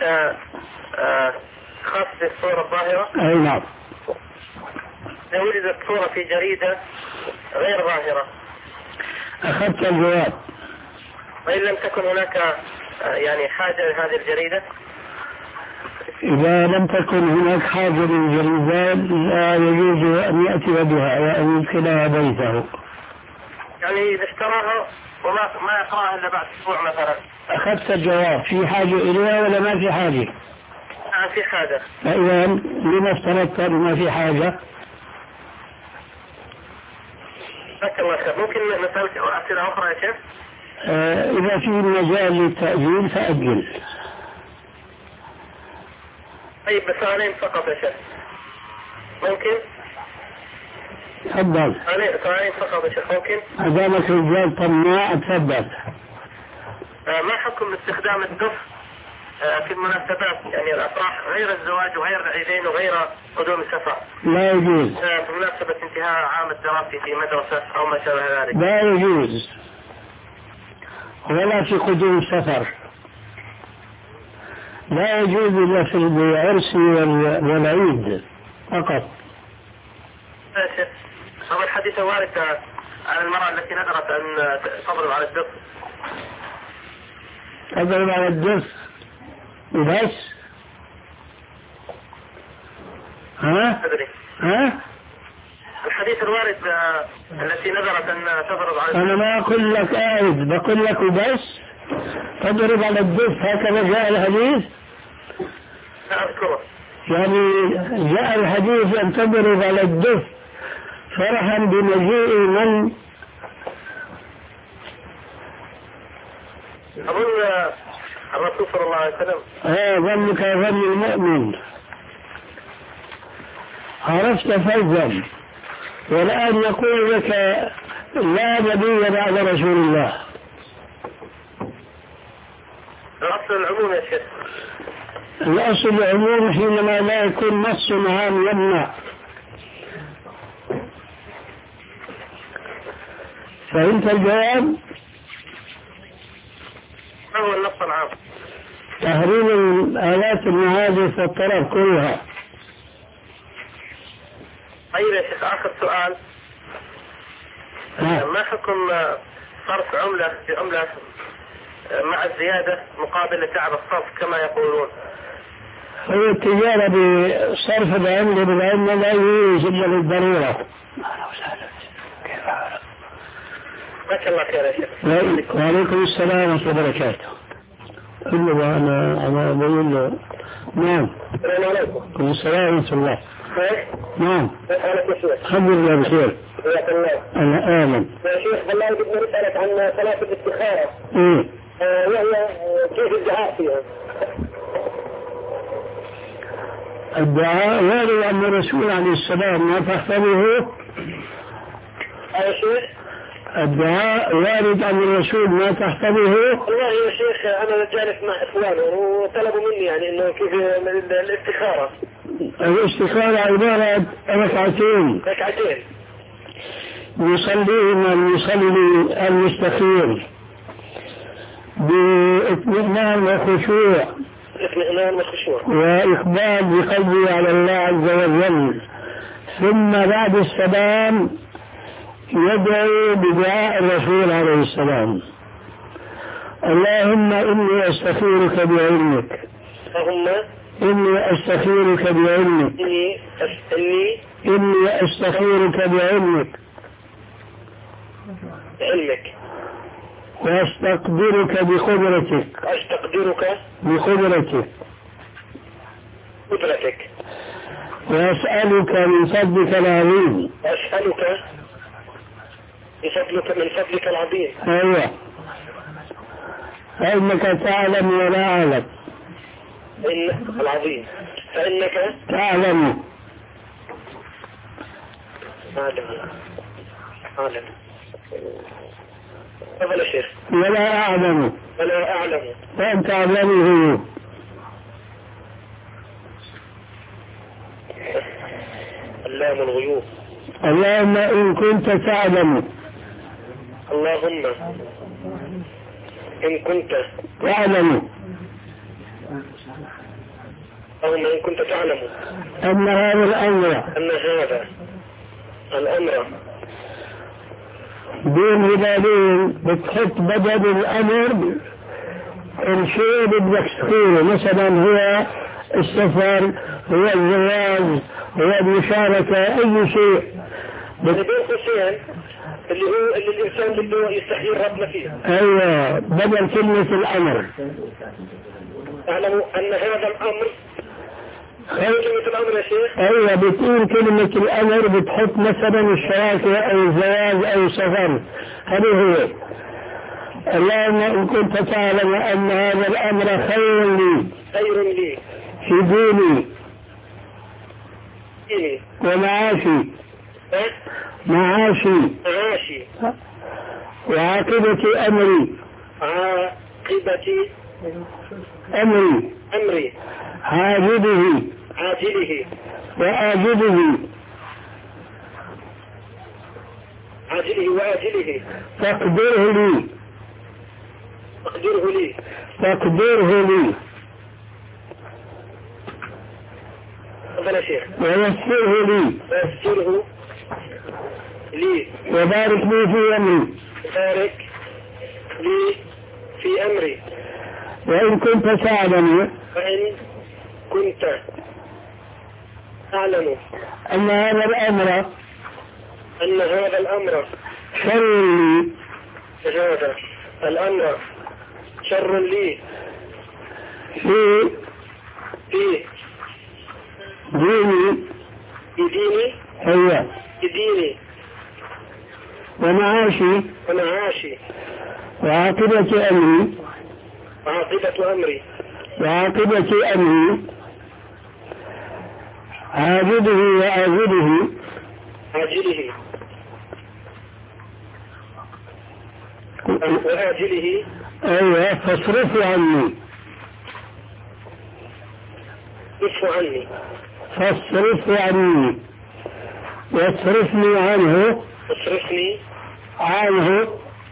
خاص بالصورة الظاهرة؟
أي نعم.
لو وجدت صورة في جريدة غير ظاهرة
أخذت الجواب.
وإن لم تكن هناك يعني حاجة لهذه الجريدة؟
إذا لم تكن هناك حاجة للجريدة لا يجوز أن يأتي بها وأن يدخلها بيته.
يعني إذا اشتراها وما ما يقرأها إلا بعد أسبوع مثلا.
أخذت الجواب، في حاجة إليها ولا ما في حاجة؟
نعم في حاجة.
فإذا لما افترضت ما في حاجة؟
بارك الله خير. ممكن نسألك أسئلة أخرى يا شيخ؟
آه إذا في مجال للتأجيل فأجل.
طيب بسؤالين فقط يا شيخ ممكن؟
تفضل.
سؤالين فقط يا شيخ ممكن؟
أدامك رجال طماع تفضل.
آه ما حكم استخدام الدف آه في المناسبات يعني الأفراح غير الزواج وغير العيدين وغير قدوم السفر؟
لا يجوز.
آه في مناسبة انتهاء عام الدراسي في مدرسة أو ما شابه ذلك؟
لا يجوز، ولا في قدوم السفر. لا يجوز إلا في العرس والعيد فقط.
ماشي. هذا الحديث وارد عن المرأة التي نذرت أن تضرب على الدف.
تضرب على الدف وبس؟ ها؟
أدري.
ها؟
الحديث الوارد التي نذرت أن تضرب على الدف.
أنا ما أقول لك أعد، بقول لك وبس تضرب على الدف، هكذا جاء الحديث؟
لا أذكره.
يعني جاء الحديث أن تضرب على الدف فرحا بمجيء من؟
أظن الرسول صلى الله عليه وسلم.
ها ظنك ظن المؤمن. عرفت فوزا، والآن يقول لك لا نبي بعد رسول الله.
الأصل العموم يا شيخ.
الأصل العموم حينما لا يكون نص عام يمنع. فهمت الجواب؟
ما هو النص العام؟
تحريم الآلات المعازف والطرب كلها.
طيب يا شيخ آخر سؤال.
ها.
ما حكم صرف عملة بعملة مع الزيادة مقابل تعب الصرف كما يقولون؟
هو التجارة بصرف العملة بالعملة لا يجوز إلا للضرورة.
جزاك الله خير يا شيخ.
وعليكم السلام ورحمة الله وبركاته. إلا أنا أنا بقول له نعم.
السلام عليكم.
وعليكم السلام ورحمة الله. نعم. الحمد لله بخير.
حياك الله.
أنا آمن.
يا شيخ والله بدنا نسألك عن صلاة الاستخارة.
إيه.
آه وهي كيف الدعاء فيها؟
الدعاء وارد أن الرسول عليه السلام ما تحفظه.
يا شيخ.
الدعاء وارد أن الرسول ما تحفظه.
والله يا شيخ أنا جالس مع إخواني وطلبوا مني يعني إنه كيف الاستخارة.
الاستخارة عبارة ركعتين
ركعتين
يصليهما المصلي المستخير باطمئنان وخشوع
اطمئنان وخشوع
وإقبال بقلبه على الله عز وجل، ثم بعد السلام يدعو بدعاء الرسول عليه السلام: اللهم إني أستخيرك بعلمك،
اللهم
إني أستخيرك بعلمك،
إني إني
إني أستخيرك بعلمك
بعلمك
وأستقدرك بقدرتك
أستقدرك
بقدرتك
قدرتك
وأسألك من فضلك العظيم
أسألك بفضلك من فضلك العظيم.
أيوة، فإنك تعلم ولا أعلم.
إن العظيم فإنك
تعلم
أعلم أعلم تفضل يا شيخ.
ولا أعلم
ولا أعلم
فأنت أعلمه.
علام الغيوب.
اللهم إن كنت تعلم
اللهم إن كنت
تعلم
اللهم إن كنت تعلم
أن هذا الأمر
أن هذا الأمر
بين هلالين بتحط بدل الأمر الشيء بدك تقوله، مثلا هو السفر، هو الزواج، هو المشاركة، أي شيء
بين قوسين اللي هو اللي الإنسان بده يستخير ربنا فيه.
أيوة، بدل كلمة الأمر.
اعلموا أن هذا الأمر كلمة الأمر يا شيخ.
أيوة، بتقول كلمة الأمر بتحط مثلا الشراكة أو الزواج أو السفر، هذا هو. اللهم إن كنت تعلم أن هذا الأمر خير لي
خير لي
في ديني
ديني
ومعاشي
ها؟
معاشي
معاشي
وعاقبة أمري
عاقبة
أمري
أمري
عاجله
عاجله
وآجله
عاجله وآجله
فاقدره لي
اقدره لي
فاقدره لي
تفضل يا شيخ.
ويسره لي
ويسره لي
وبارك لي في أمري
بارك لي في أمري.
وإن كنت تعلم
فإن كنت تعلم
أن هذا الأمر
أن هذا الأمر
شر لي
هذا الأمر شر لي
في
في
ديني
في ديني
هو
في ديني
ومعاشي
ومعاشي
وعاقبة أمري
وعاقبة أمري
وعاقبة أمري عاجله وآجله
عاجله وآجله.
أيوة، فاصرفه عني
اصرف عني
فاصرفه عني واصرفني عنه
اصرفني
عنه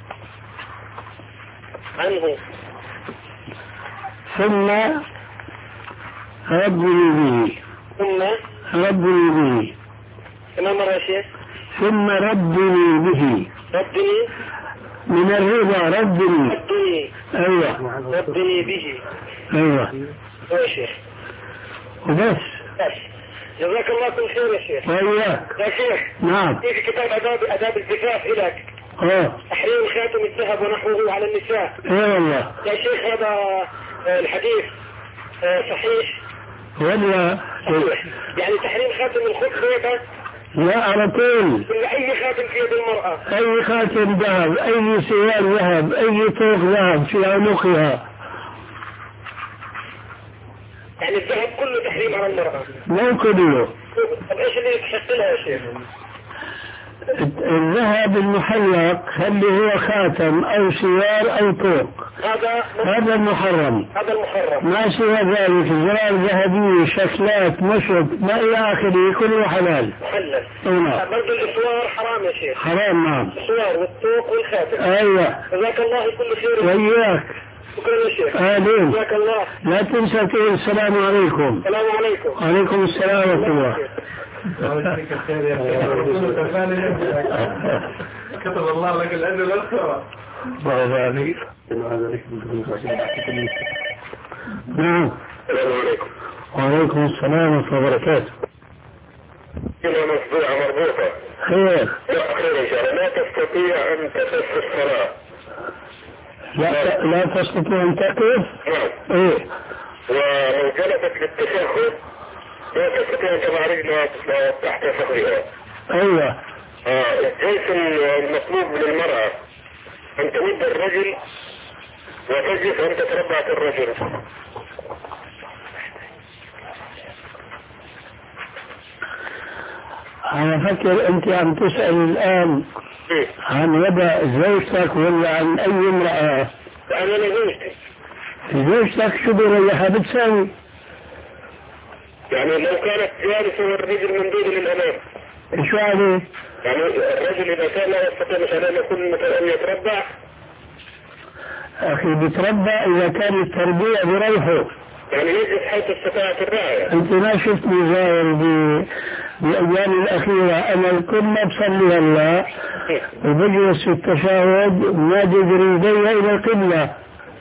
عنه
ثم ربني به
ثم
ربني به
كما مرة يا شيخ.
ثم ربني به
ربني
من الرضا ربني.
ربني
أيوة
ربني به.
أيوة
يا شيخ
وبس.
بس جزاك الله كل خير يا شيخ.
وإياك.
يا شيخ
نعم.
في كتاب آداب آداب الزفاف إلك
اه
تحريم خاتم الذهب ونحوه على النساء.
ايه والله
يا شيخ هذا الحديث صحيح
ولا
صحيح. يعني تحريم خاتم الخف هذا
لا على طول.
ولا أي خاتم في يد المرأة.
أي خاتم ذهب، أي سوار ذهب، أي طوق ذهب في عنقها.
يعني الذهب كله تحريم على المرأة.
مو كله.
طب ايش اللي يستحق لها يا شيخ؟
الذهب المحلق اللي هو خاتم أو سوار أو طوق
هذا
هذا المحرم.
هذا المحرم.
ما سوى ذلك زرار ذهبية شكلات مشط ما إلى آخره كله حلال.
محلل.
نعم.
برضه الإسوار حرام يا شيخ.
حرام. نعم.
الإسوار والطوق والخاتم.
أيوة.
جزاك الله كل خير.
وإياك.
شكرا يا شيخ.
آمين.
جزاك الله.
لا تنسى تقول السلام عليكم.
السلام عليكم.
وعليكم السلام ورحمة الله.
كتب الله لك الأجر والثواب.
نعم.
السلام عليكم.
وعليكم السلام ورحمة الله وبركاته.
كلمة مصبوعة مربوطة.
خير.
لا خير إن شاء الله. لا تستطيع أن تصف الصلاة.
لا لا تستطيع أن تقف.
نعم.
إيه.
ولو جلست للتشهد لا تستطيع أن تضع رجلها تحت فخذها.
أيوة.
آه الجلس المطلوب من المرأة أن تمد الرجل وتجلس أن تتربع الرجل.
أنا فكر أنت عم تسأل الآن عن وضع زوجتك ولا عن أي امرأة؟
أنا زوجتي.
زوجتك شو بريحها بتساوي؟
يعني لو كانت جالسة والرجل ممدود للأمام.
شو عليه؟
يعني الرجل إذا كان لا يستطيع مثلا أن يكون مثلا أن يتربع.
أخي بتربع إذا كان التربيع بريحه.
يعني يجلس حيث استطاعت الرعاية.
أنت ما شفتني زاير بالأيام الأخيرة أنا الكل ما بصلي هلا وبجلس في التشهد ونادي برجلي إلى القبلة.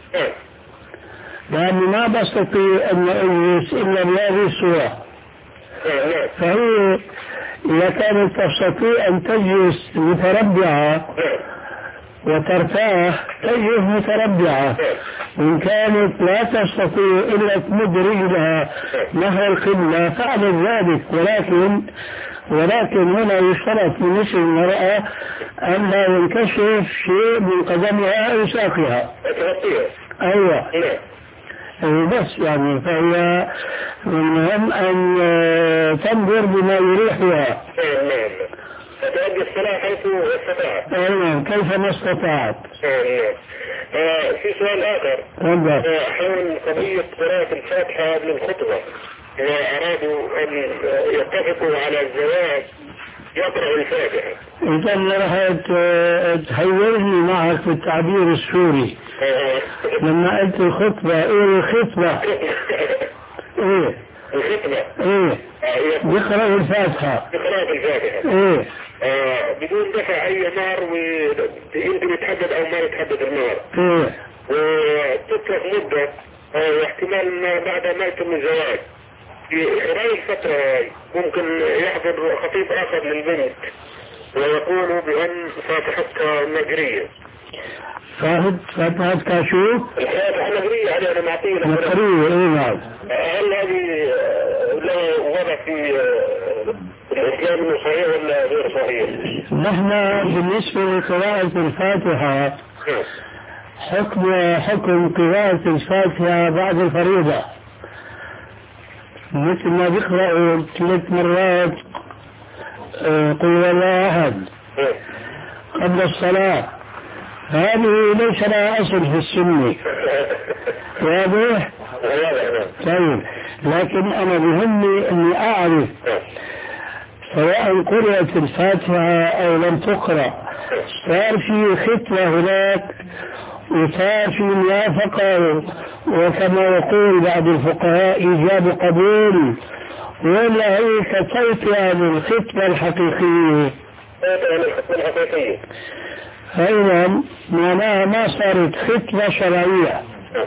لأني ما بستطيع أن أجلس إلا بهذه الصورة. فهي إذا كانت تستطيع أن تجلس متربعة وترتاح تجلس متربعة. إن كانت لا تستطيع إلا تمد رجلها نحو القبلة فعل ذلك. ولكن ولكن هنا يشترط من نسل المرأة أن لا ينكشف شيء من قدمها أو ساقها. أيوة. بس يعني فهي المهم أن تنظر بما يريحها.
فتؤدي الصلاة حيث استطاعت.
أيوة كيف ما استطاعت.
في سؤال آخر حول قضية قراءة الفاتحة للخطبة. إذا أرادوا أن يتفقوا على الزواج يقرأ الفاتحة.
إذا راح تحيرني معك في التعبير السوري. لما قلت الخطبة إيه الخطبة؟ إيه
الخطبة.
إيه يقرأ الفاتحة.
يقرأ الفاتحة.
إيه
آه بدون دفع أي نار ويمكن يتحدد أو ما يتحدد النار.
إيه
وتترك مدة واحتمال بعد ما يتم الزواج في خلال الفترة ممكن يحضر خطيب آخر للبنت ويقول بأن فاتحتها مجرية.
فاتحة كاشوف؟
الفاتحة مجرية هذه أنا معطيه
مجرية. إيه نعم.
هل هذه له وضع في الإسلام إنه صحيح ولا غير صحيح؟
نحن بالنسبة لقراءة الفاتحة حكم حكم قراءة الفاتحة بعد الفريضة مثل ما بيقرأوا ثلاث مرات قل الله أحد قبل الصلاة. هذه ليس لها أصل في السنة. واضح؟ طيب لكن أنا بهمني أني أعرف سواء قرأت الفاتحة أو لم تقرأ صار في خطوة هناك وصار في موافقة وكما يقول بعض الفقهاء إيجاب قبول ولا هي كتوتها للخطوة الحقيقية. أيضا معناها ما صارت خطوة شرعية.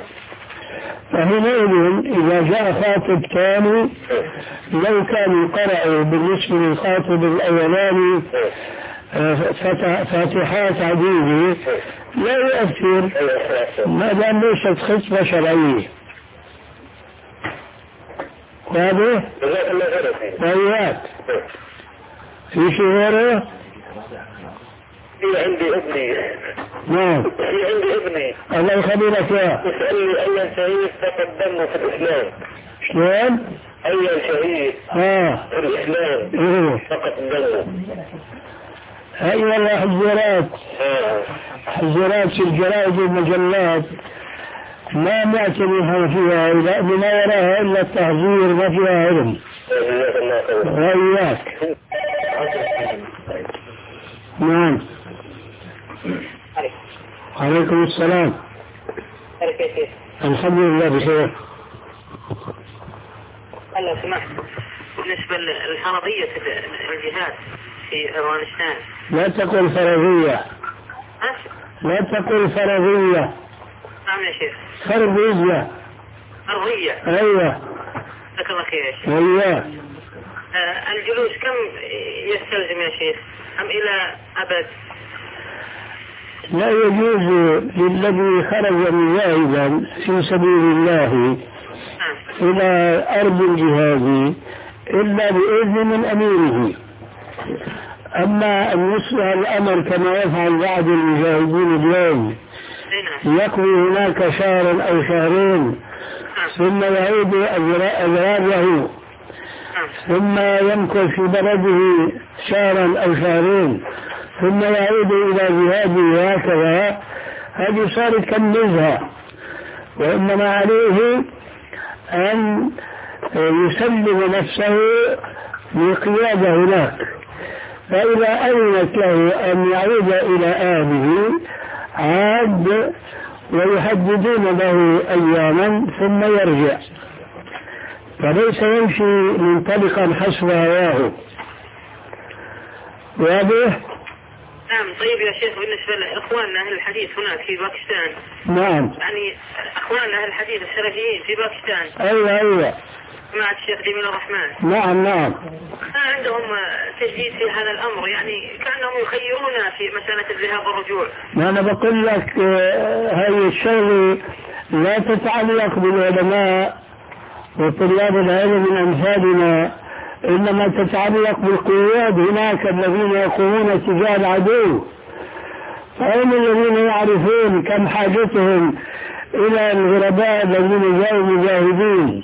فحينئذ إذا جاء خاطب ثاني لو كانوا قرأوا بالنسبة للخاطب الأولاني فاتحات عديدة لا يؤثر ما دام ليست خطبة شرعية. واضح؟ طيب في شيء غيره؟
في عندي ابني.
نعم.
في عندي ابني.
الله يخليك يا.
يسألني أي شهيد فقد دمه في الإسلام.
شلون؟
أي شهيد
آه.
في الإسلام
إيه.
فقد دمه.
أيوة الحجرات حجرات في الجرائد والمجلات ما نعتنيها فيها لأن ما وراها إلا التحذير ما فيها علم. وإياك. نعم. عليكم السلام. الحمد لله بخير.
الله سمحت بالنسبة للحرضية الجهاد في أفغانستان.
لا تقل فرضية. لا تقل فرضية.
نعم يا شيخ.
فرضية.
فرضية.
أيوة.
جزاك الله خير يا شيخ.
أيوة.
آه الجلوس كم يستلزم يا شيخ؟ أم إلى أبد؟
لا يجوز للذي خرج مجاهدا في سبيل الله إلى أرض الجهاد إلا بإذن من أميره. أما أن يصبح الأمر كما يفعل بعض المجاهدين اليوم يقضي هناك شهرا أو شهرين ثم يعود أجرابه ثم يمكث في بلده شهرا أو شهرين ثم يعود إلى جهاده وهكذا، هذه صارت كالنزهة. وإنما عليه أن يسلم نفسه للقيادة هناك، فإذا أذنت له أن يعود إلى أهله عاد ويحددون له أياما ثم يرجع، فليس يمشي منطلقا حسب هواه. واضح؟
نعم. طيب يا شيخ بالنسبة لإخواننا أهل الحديث هناك في باكستان.
نعم.
يعني إخواننا أهل الحديث السلفيين في باكستان.
أيوة أيوة.
مع الشيخ جميل الرحمن.
نعم نعم.
ما عندهم تجديد في هذا الأمر، يعني كأنهم يخيرون في مسألة الذهاب والرجوع.
ما أنا بقول لك هذه الشغلة لا تتعلق بالعلماء وطلاب العلم من أمثالنا، إنما تتعلق بالقياد هناك الذين يقومون تجاه العدو، فهم الذين يعرفون كم حاجتهم إلى الغرباء الذين جاءوا مجاهدين.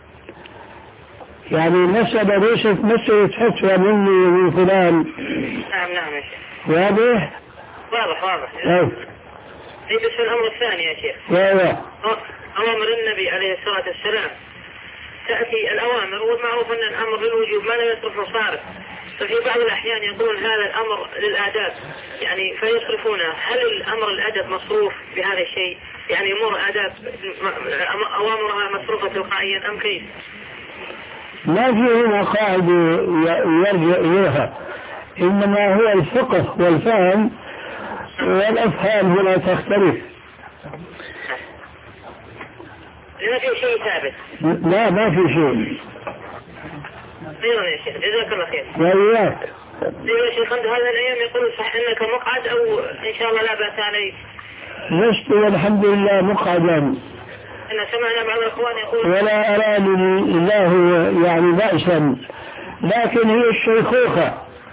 يعني المسألة ليست مسألة فتوى مني ومن فلان.
نعم نعم يا شيخ.
واضح؟
واضح واضح.
أيوه.
بس الأمر الثاني يا شيخ.
ايوه.
أوامر النبي عليه الصلاة والسلام تأتي الأوامر، والمعروف أن الأمر للوجوب ما لا يصرف صارف، ففي بعض الأحيان يقول هذا الأمر للآداب يعني فيصرفونه. هل الأمر الأدب مصروف بهذا الشيء؟ يعني أمور آداب أوامرها مصروفة تلقائيا أم كيف؟
ما في هنا قاعدة يرجع إليها، إنما هو الفقه والفهم والأفهام هنا تختلف.
ما في شيء ثابت.
لا ما في شيء.
ايوه يا شيخ جزاك الله خير.
وإياك.
ايوه يا شيخ، عند هذا الايام يقول صح انك مقعد او ان شاء الله لا باس عليك.
لست والحمد لله مقعدا.
انا سمعنا بعض الاخوان يقول
ولا اراني الله يعني بأسا، لكن هي الشيخوخة،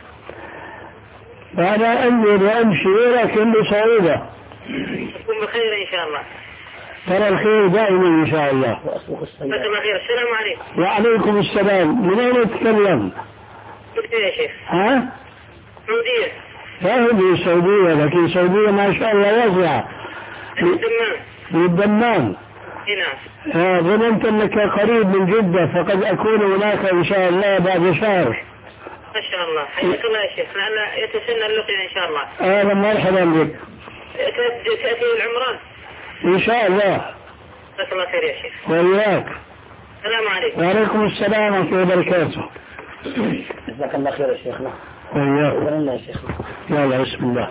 فأنا أنزل وأمشي لكن بصعوبة.
تكون بخير إن شاء الله.
ترى الخير دائما إن شاء الله.
جزاك الله خير. السلام عليكم.
وعليكم السلام. من أين تتكلم؟
سعودية يا شيخ.
ها؟
سعودية.
فاهم السعودية، لكن السعودية ما شاء الله واسعة.
الدمام.
الدمام.
نعم.
ظننت أنك قريب من جدة، فقد أكون هناك إن شاء الله بعد شهر.
ما شاء الله. حياك الله يا شيخ، لعل يتسنى اللقيا إن شاء الله.
أهلا مرحبا بك.
تأتي العمران
إن شاء الله.
جزاك الله خير يا شيخ.
وإياك.
السلام عليكم.
وعليكم السلام ورحمة الله وبركاته.
جزاك الله خير يا شيخنا.
وإياك.
الله يا شيخنا.
يلا بسم الله.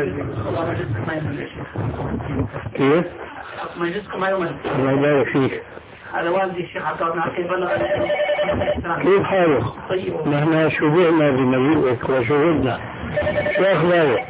كيف؟
مجلسكم أيضا.
الله يبارك فيك.
هذا والدي الشيخ عبد الله عقيل بلغ.
كيف حالك؟
طيب.
نحن شبعنا بمجيئك وشغلنا. شو أخبارك؟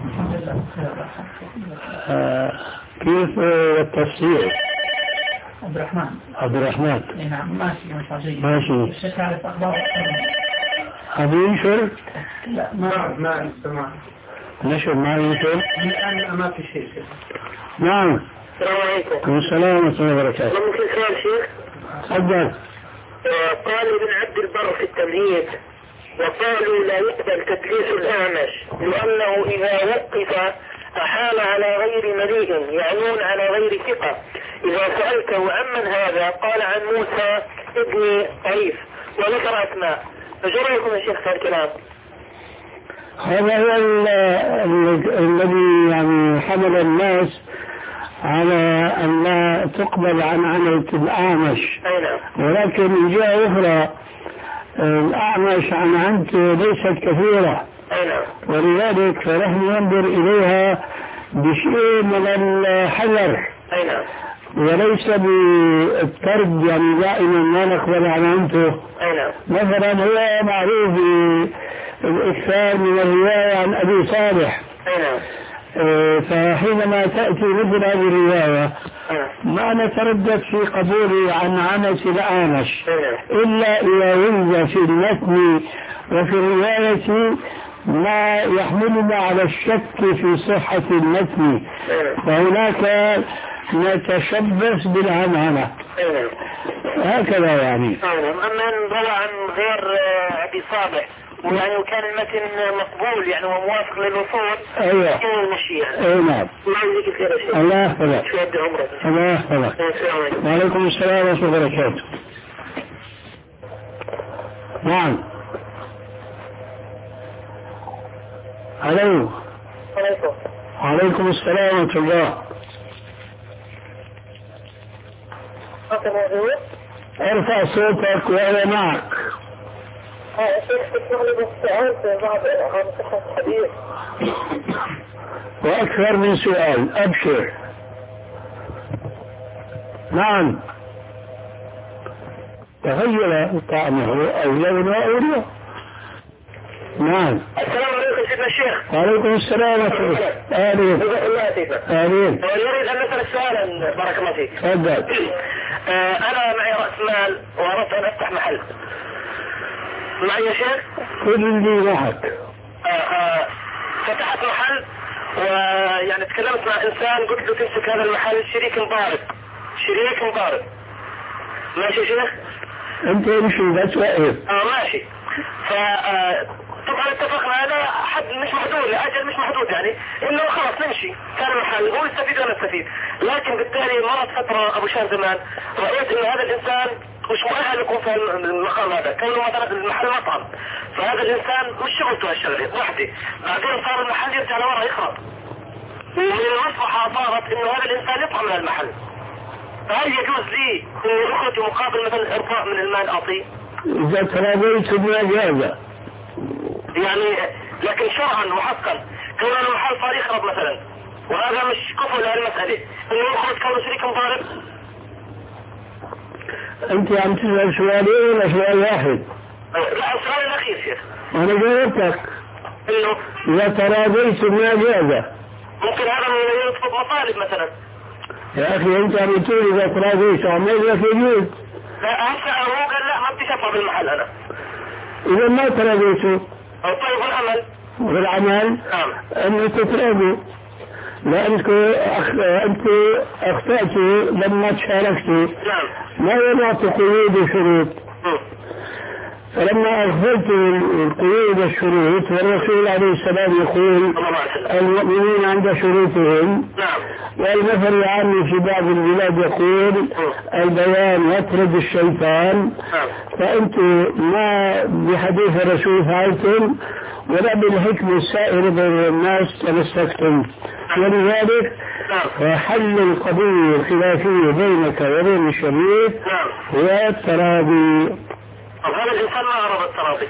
آه كيف التصوير؟
عبد الرحمن.
عبد الرحمن.
نعم ماشي ما شاء الله.
ماشي.
الشيخ عارف أخبار.
أبي ينشر؟
لا ما ما استمع.
نشر ما ينشر؟
الآن ما في شيء.
نعم.
السلام عليكم.
السلام ورحمة الله وبركاته.
ممكن سؤال شيخ؟
تفضل.
قال ابن عبد البر في التمهيد
وقالوا لا يقبل تدليس الأعمش لأنه إذا وقف أحال على غير مليء يعنون على غير ثقة. إذا سألته عمن هذا قال عن موسى ابن طريف وذكر أسماء. فجرأيكم يا شيخ هذا الكلام؟
هذا هو الذي يعني حمل الناس على أن لا تقبل عن عنة الأعمش. ولكن من جهة أخرى الأعمش عن عنته ليست كثيرة، ولذلك فنحن ننظر إليها بشيء من الحذر وليس بالترد، يعني دائما ما نقبل عن عنته. مثلا هو معروف بالإكثار من الرواية عن أبي صالح، فحينما تأتي مثل هذه الرواية ما نتردد في قبوله عن عنس الأعمش إلا إذا وجد في المتن وفي الرواية ما يحملنا على الشك في صحة المتن، فهناك نتشبث بالعنعنة هكذا يعني.
أما روى عن غير أبي صالح يعني وكان المتن مقبول يعني وموافق للوصول.
ايوه اي نعم. الله يحفظك. الله يحفظك. وعليكم السلام ورحمة الله وبركاته. نعم. الو.
عليكم.
وعليكم السلام ورحمة الله. ارفع صوتك وانا معك. وأكثر من سؤال، أبشر. نعم. تغير طعمه أو لونه أو ريحه. نعم.
السلام عليكم سيدنا الشيخ.
وعليكم السلام ورحمة الله. آمين.
جزاك الله سيدنا.
آمين.
نريد أن نسأل سؤالا بارك الله فيك.
تفضل.
أنا معي رأس مال وأردت أن أفتح محل. معي يا شيخ؟
كل اللي معك.
آه آه فتحت محل ويعني تكلمت مع إنسان قلت له تمسك هذا المحل شريك مضارب شريك مضارب. ماشي يا شيخ؟
أنت امشي بس وقف.
آه ماشي. فطبعا اتفقنا هذا حد مش محدود لأجل مش محدود يعني إنه خلاص نمشي كان المحل هو يستفيد وأنا استفيد. لكن بالتالي مرت فترة أبو شان زمان رأيت إن هذا الإنسان مش مؤهل يكون في المقام هذا، كونه مثلا المحل مطعم، فهذا الانسان مش شغلته هالشغله وحده، بعدين صار المحل يرجع لورا يخرب، ومن المصلحه صارت انه هذا الانسان يطلع من المحل. فهل يجوز لي اني اخرج مقابل مثلا ارفاع من المال اعطيه؟
اذا تراضيت بهذا
يعني، لكن شرعا وحقا كون المحل صار يخرب مثلا وهذا مش كفر لهالمساله انه يخرج كونه شريك مضارب.
انت عم تسأل سؤالين ولا سؤال واحد؟
لا السؤال الاخير شيخ.
انا جاوبتك
انه
اذا تراضيت بهذا
ممكن هذا من يطلب مطالب مثلا.
يا اخي انت عم تقول اذا تراضيت عمال لك يجوز.
لا هسه هو قال لا ما بديش اطلع بالمحل انا.
اذا ما تراضيته
طيب والعمل؟
والعمل
نعم
انه تتراضوا، لأنك أخ... أنت أخطأت لما تشاركت.
نعم.
ما ينعطي قيود وشروط، فلما أغفلت القيود والشروط والرسول عليه السلام يقول المؤمنين عند شروطهم.
نعم.
والمثل العام في بعض البلاد يقول البيان يطرد الشيطان.
نعم.
فأنت ما بحديث الرسول فعلتم ولا بالحكم السائر بين الناس تمسكتم، ولذلك فحل القضية الخلافية بينك وبين الشريك هو التراضي.
هذا الإنسان ما أراد التراضي.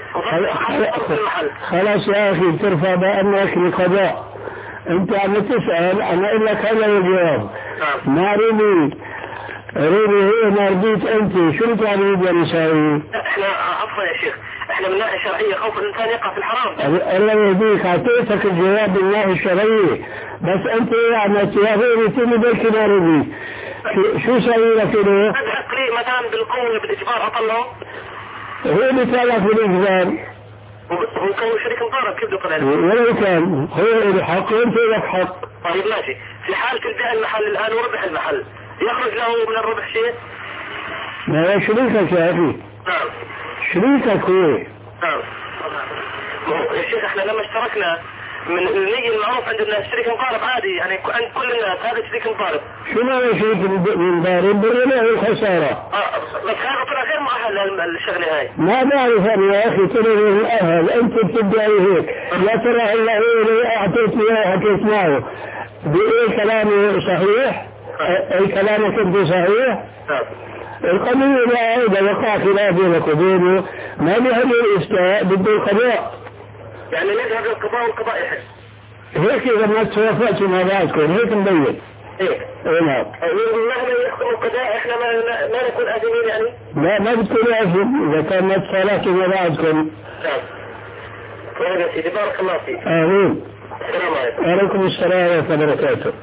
خلاص يا أخي ترفع بأنك لقضاء. أنت عم تسأل أنا أقول لك هذا الجواب. ما ريني ريني هي ما رضيت أنت شو تعريض يا نسائي؟
احنا عفوا يا شيخ احنا من ناحية شرعية خوف الإنسان يقع في الحرام.
الله يهديك أعطيتك الجواب من الناحية الشرعية، بس أنت يعني تيابيني تاني بلكي ما رضي شو سوي لك إليه؟
أدحق لي مثلا بالقوة بالإجبار أطلعه؟
هو اللي طلع في الإجبار
هو كون شريك مضارب كيف يطلع له؟
ولو كان هو له حق وأنت لك حق.
طيب ماشي، في حالة البيع المحل الآن وربح المحل يخرج له من الربح شيء؟
ما هو شريكك يا أخي.
نعم.
شريكك هو.
نعم. يا شيخ احنا لما اشتركنا من النية المعروف عند الناس شريك مضارب عادي يعني عند كل الناس هذا شريك مضارب.
شنو شريك مضارب؟ بالربح والخسارة.
اه بس هذا طلع غير مؤهل للشغلة هاي.
ما بعرف انا يا اخي طلع مؤهل، انت بتدعي هيك، يا ترى الله اللي اعطيت اياه حكيت معه بايه كلامه صحيح؟ اي كلامك انت صحيح؟ القضية إذا وقع خلاف بينك وبينه ما بيهدي الإفتاء بده القضاء.
يعني نذهب للقضاء والقضاء يحل.
هيك إذا ما توافقتوا مع بعضكم هيك مبين.
إيه.
إيه نعم.
مهما يحكم القضاء إحنا ما ما نكون آثمين يعني.
لا ما بتكون آثم إذا كان ما تصالحتوا مع بعضكم.
نعم. طيب يا سيدي بارك الله فيك.
آمين.
السلام عليكم.
وعليكم السلام ورحمة الله وبركاته.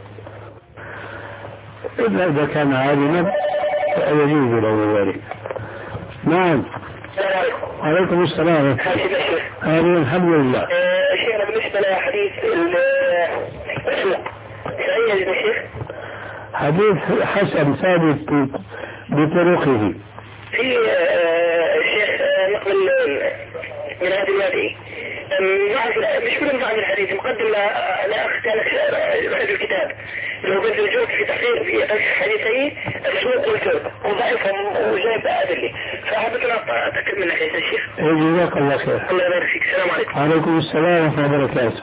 إذا كان عالما فيجوز له ذلك. نعم.
السلام عليكم.
وعليكم السلام. آمين الحمد لله.
شيخنا بالنسبة لحديث السوق سعيد يا شيخ.
حديث حسن ثابت بطرقه.
في الشيخ نقل من هذه الوادي مش كل بعض الحديث مقدم لأخ كان صاحب الكتاب لو بنت الجوك في تحقيق في حديثي السوق والجوك وضعفهم وجايب أدلة فحبيت أتأكد من حديث الشيخ.
جزاك الله خير.
الله يبارك فيك. السلام عليكم.
وعليكم السلام ورحمة الله وبركاته.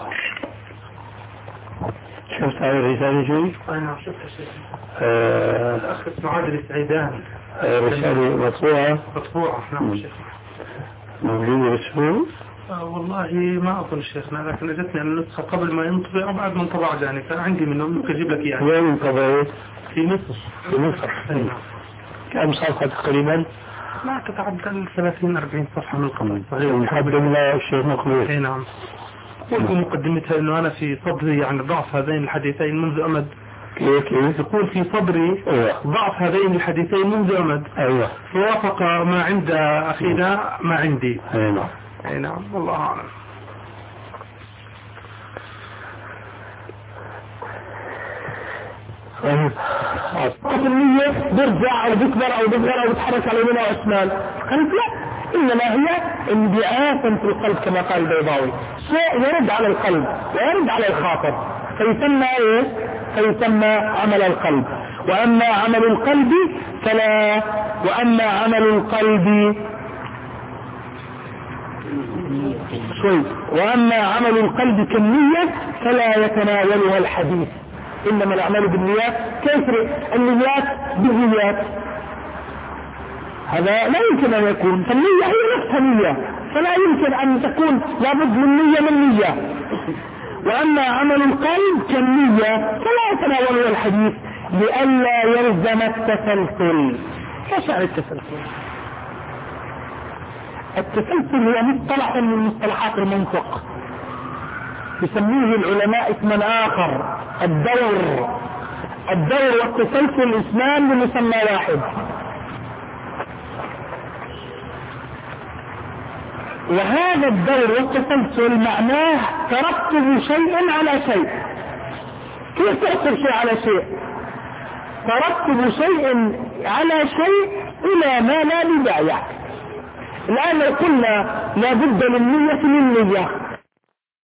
شفت هذه الرسالة شوي؟
أنا شفتها شيخ.
آه
الأخ اسمه عادل السعيدان.
رسالة مطبوعة.
مطبوعة نعم شيخ.
موجودة بالسوق؟
آه والله ما أظن شيخنا لكن جتني النسخة قبل ما ينطبع وبعد ما انطبع يعني كان عندي منه ممكن أجيب لك يعني.
وين انطبعت؟
في مصر.
في مصر.
نعم.
كم صفحة تقريبا؟
ما تتعدى ثلاثين أربعين صفحة من القبل.
مقدم له الشيخ مقبول.
اي نعم. ويقول مقدمتها انه انا في صدري يعني ضعف هذين الحديثين منذ امد.
كيف كيف؟
يقول في صدري ضعف هذين الحديثين منذ امد.
ايوه.
فوافق ما عند اخينا ما عندي.
اي نعم.
اي نعم والله اعلم.
النية بيرجع او بيكبر او بيصغر او بيتحرك على يمين او شمال. قلت لا انما هي انبعاث في القلب كما قال البيضاوي، شيء يرد على القلب ويرد على الخاطر فيسمى ايه؟ فيسمى عمل القلب. واما عمل القلب فلا واما عمل القلب شوي واما عمل القلب كالنية فلا يتناولها الحديث. انما الاعمال بالنيات. كيف النيات بالنيات؟ هذا لا يمكن ان يكون، فالنية هي نفسها نية فلا يمكن ان تكون لابد من نية من نية. واما عمل القلب كالنية فلا يتناولها الحديث لئلا يلزم التسلسل. ايش يعني التسلسل؟ التسلسل هو مصطلح من مصطلحات المنطق يسميه العلماء اسما اخر، الدور. الدور والتسلسل اسمان بمسمى واحد. وهذا الدور والتسلسل معناه ترتب شيء على شيء. كيف ترتب شيء على شيء؟ ترتب شيء على شيء الى ما لا بداية. الان لو قلنا لا بد للنية من نية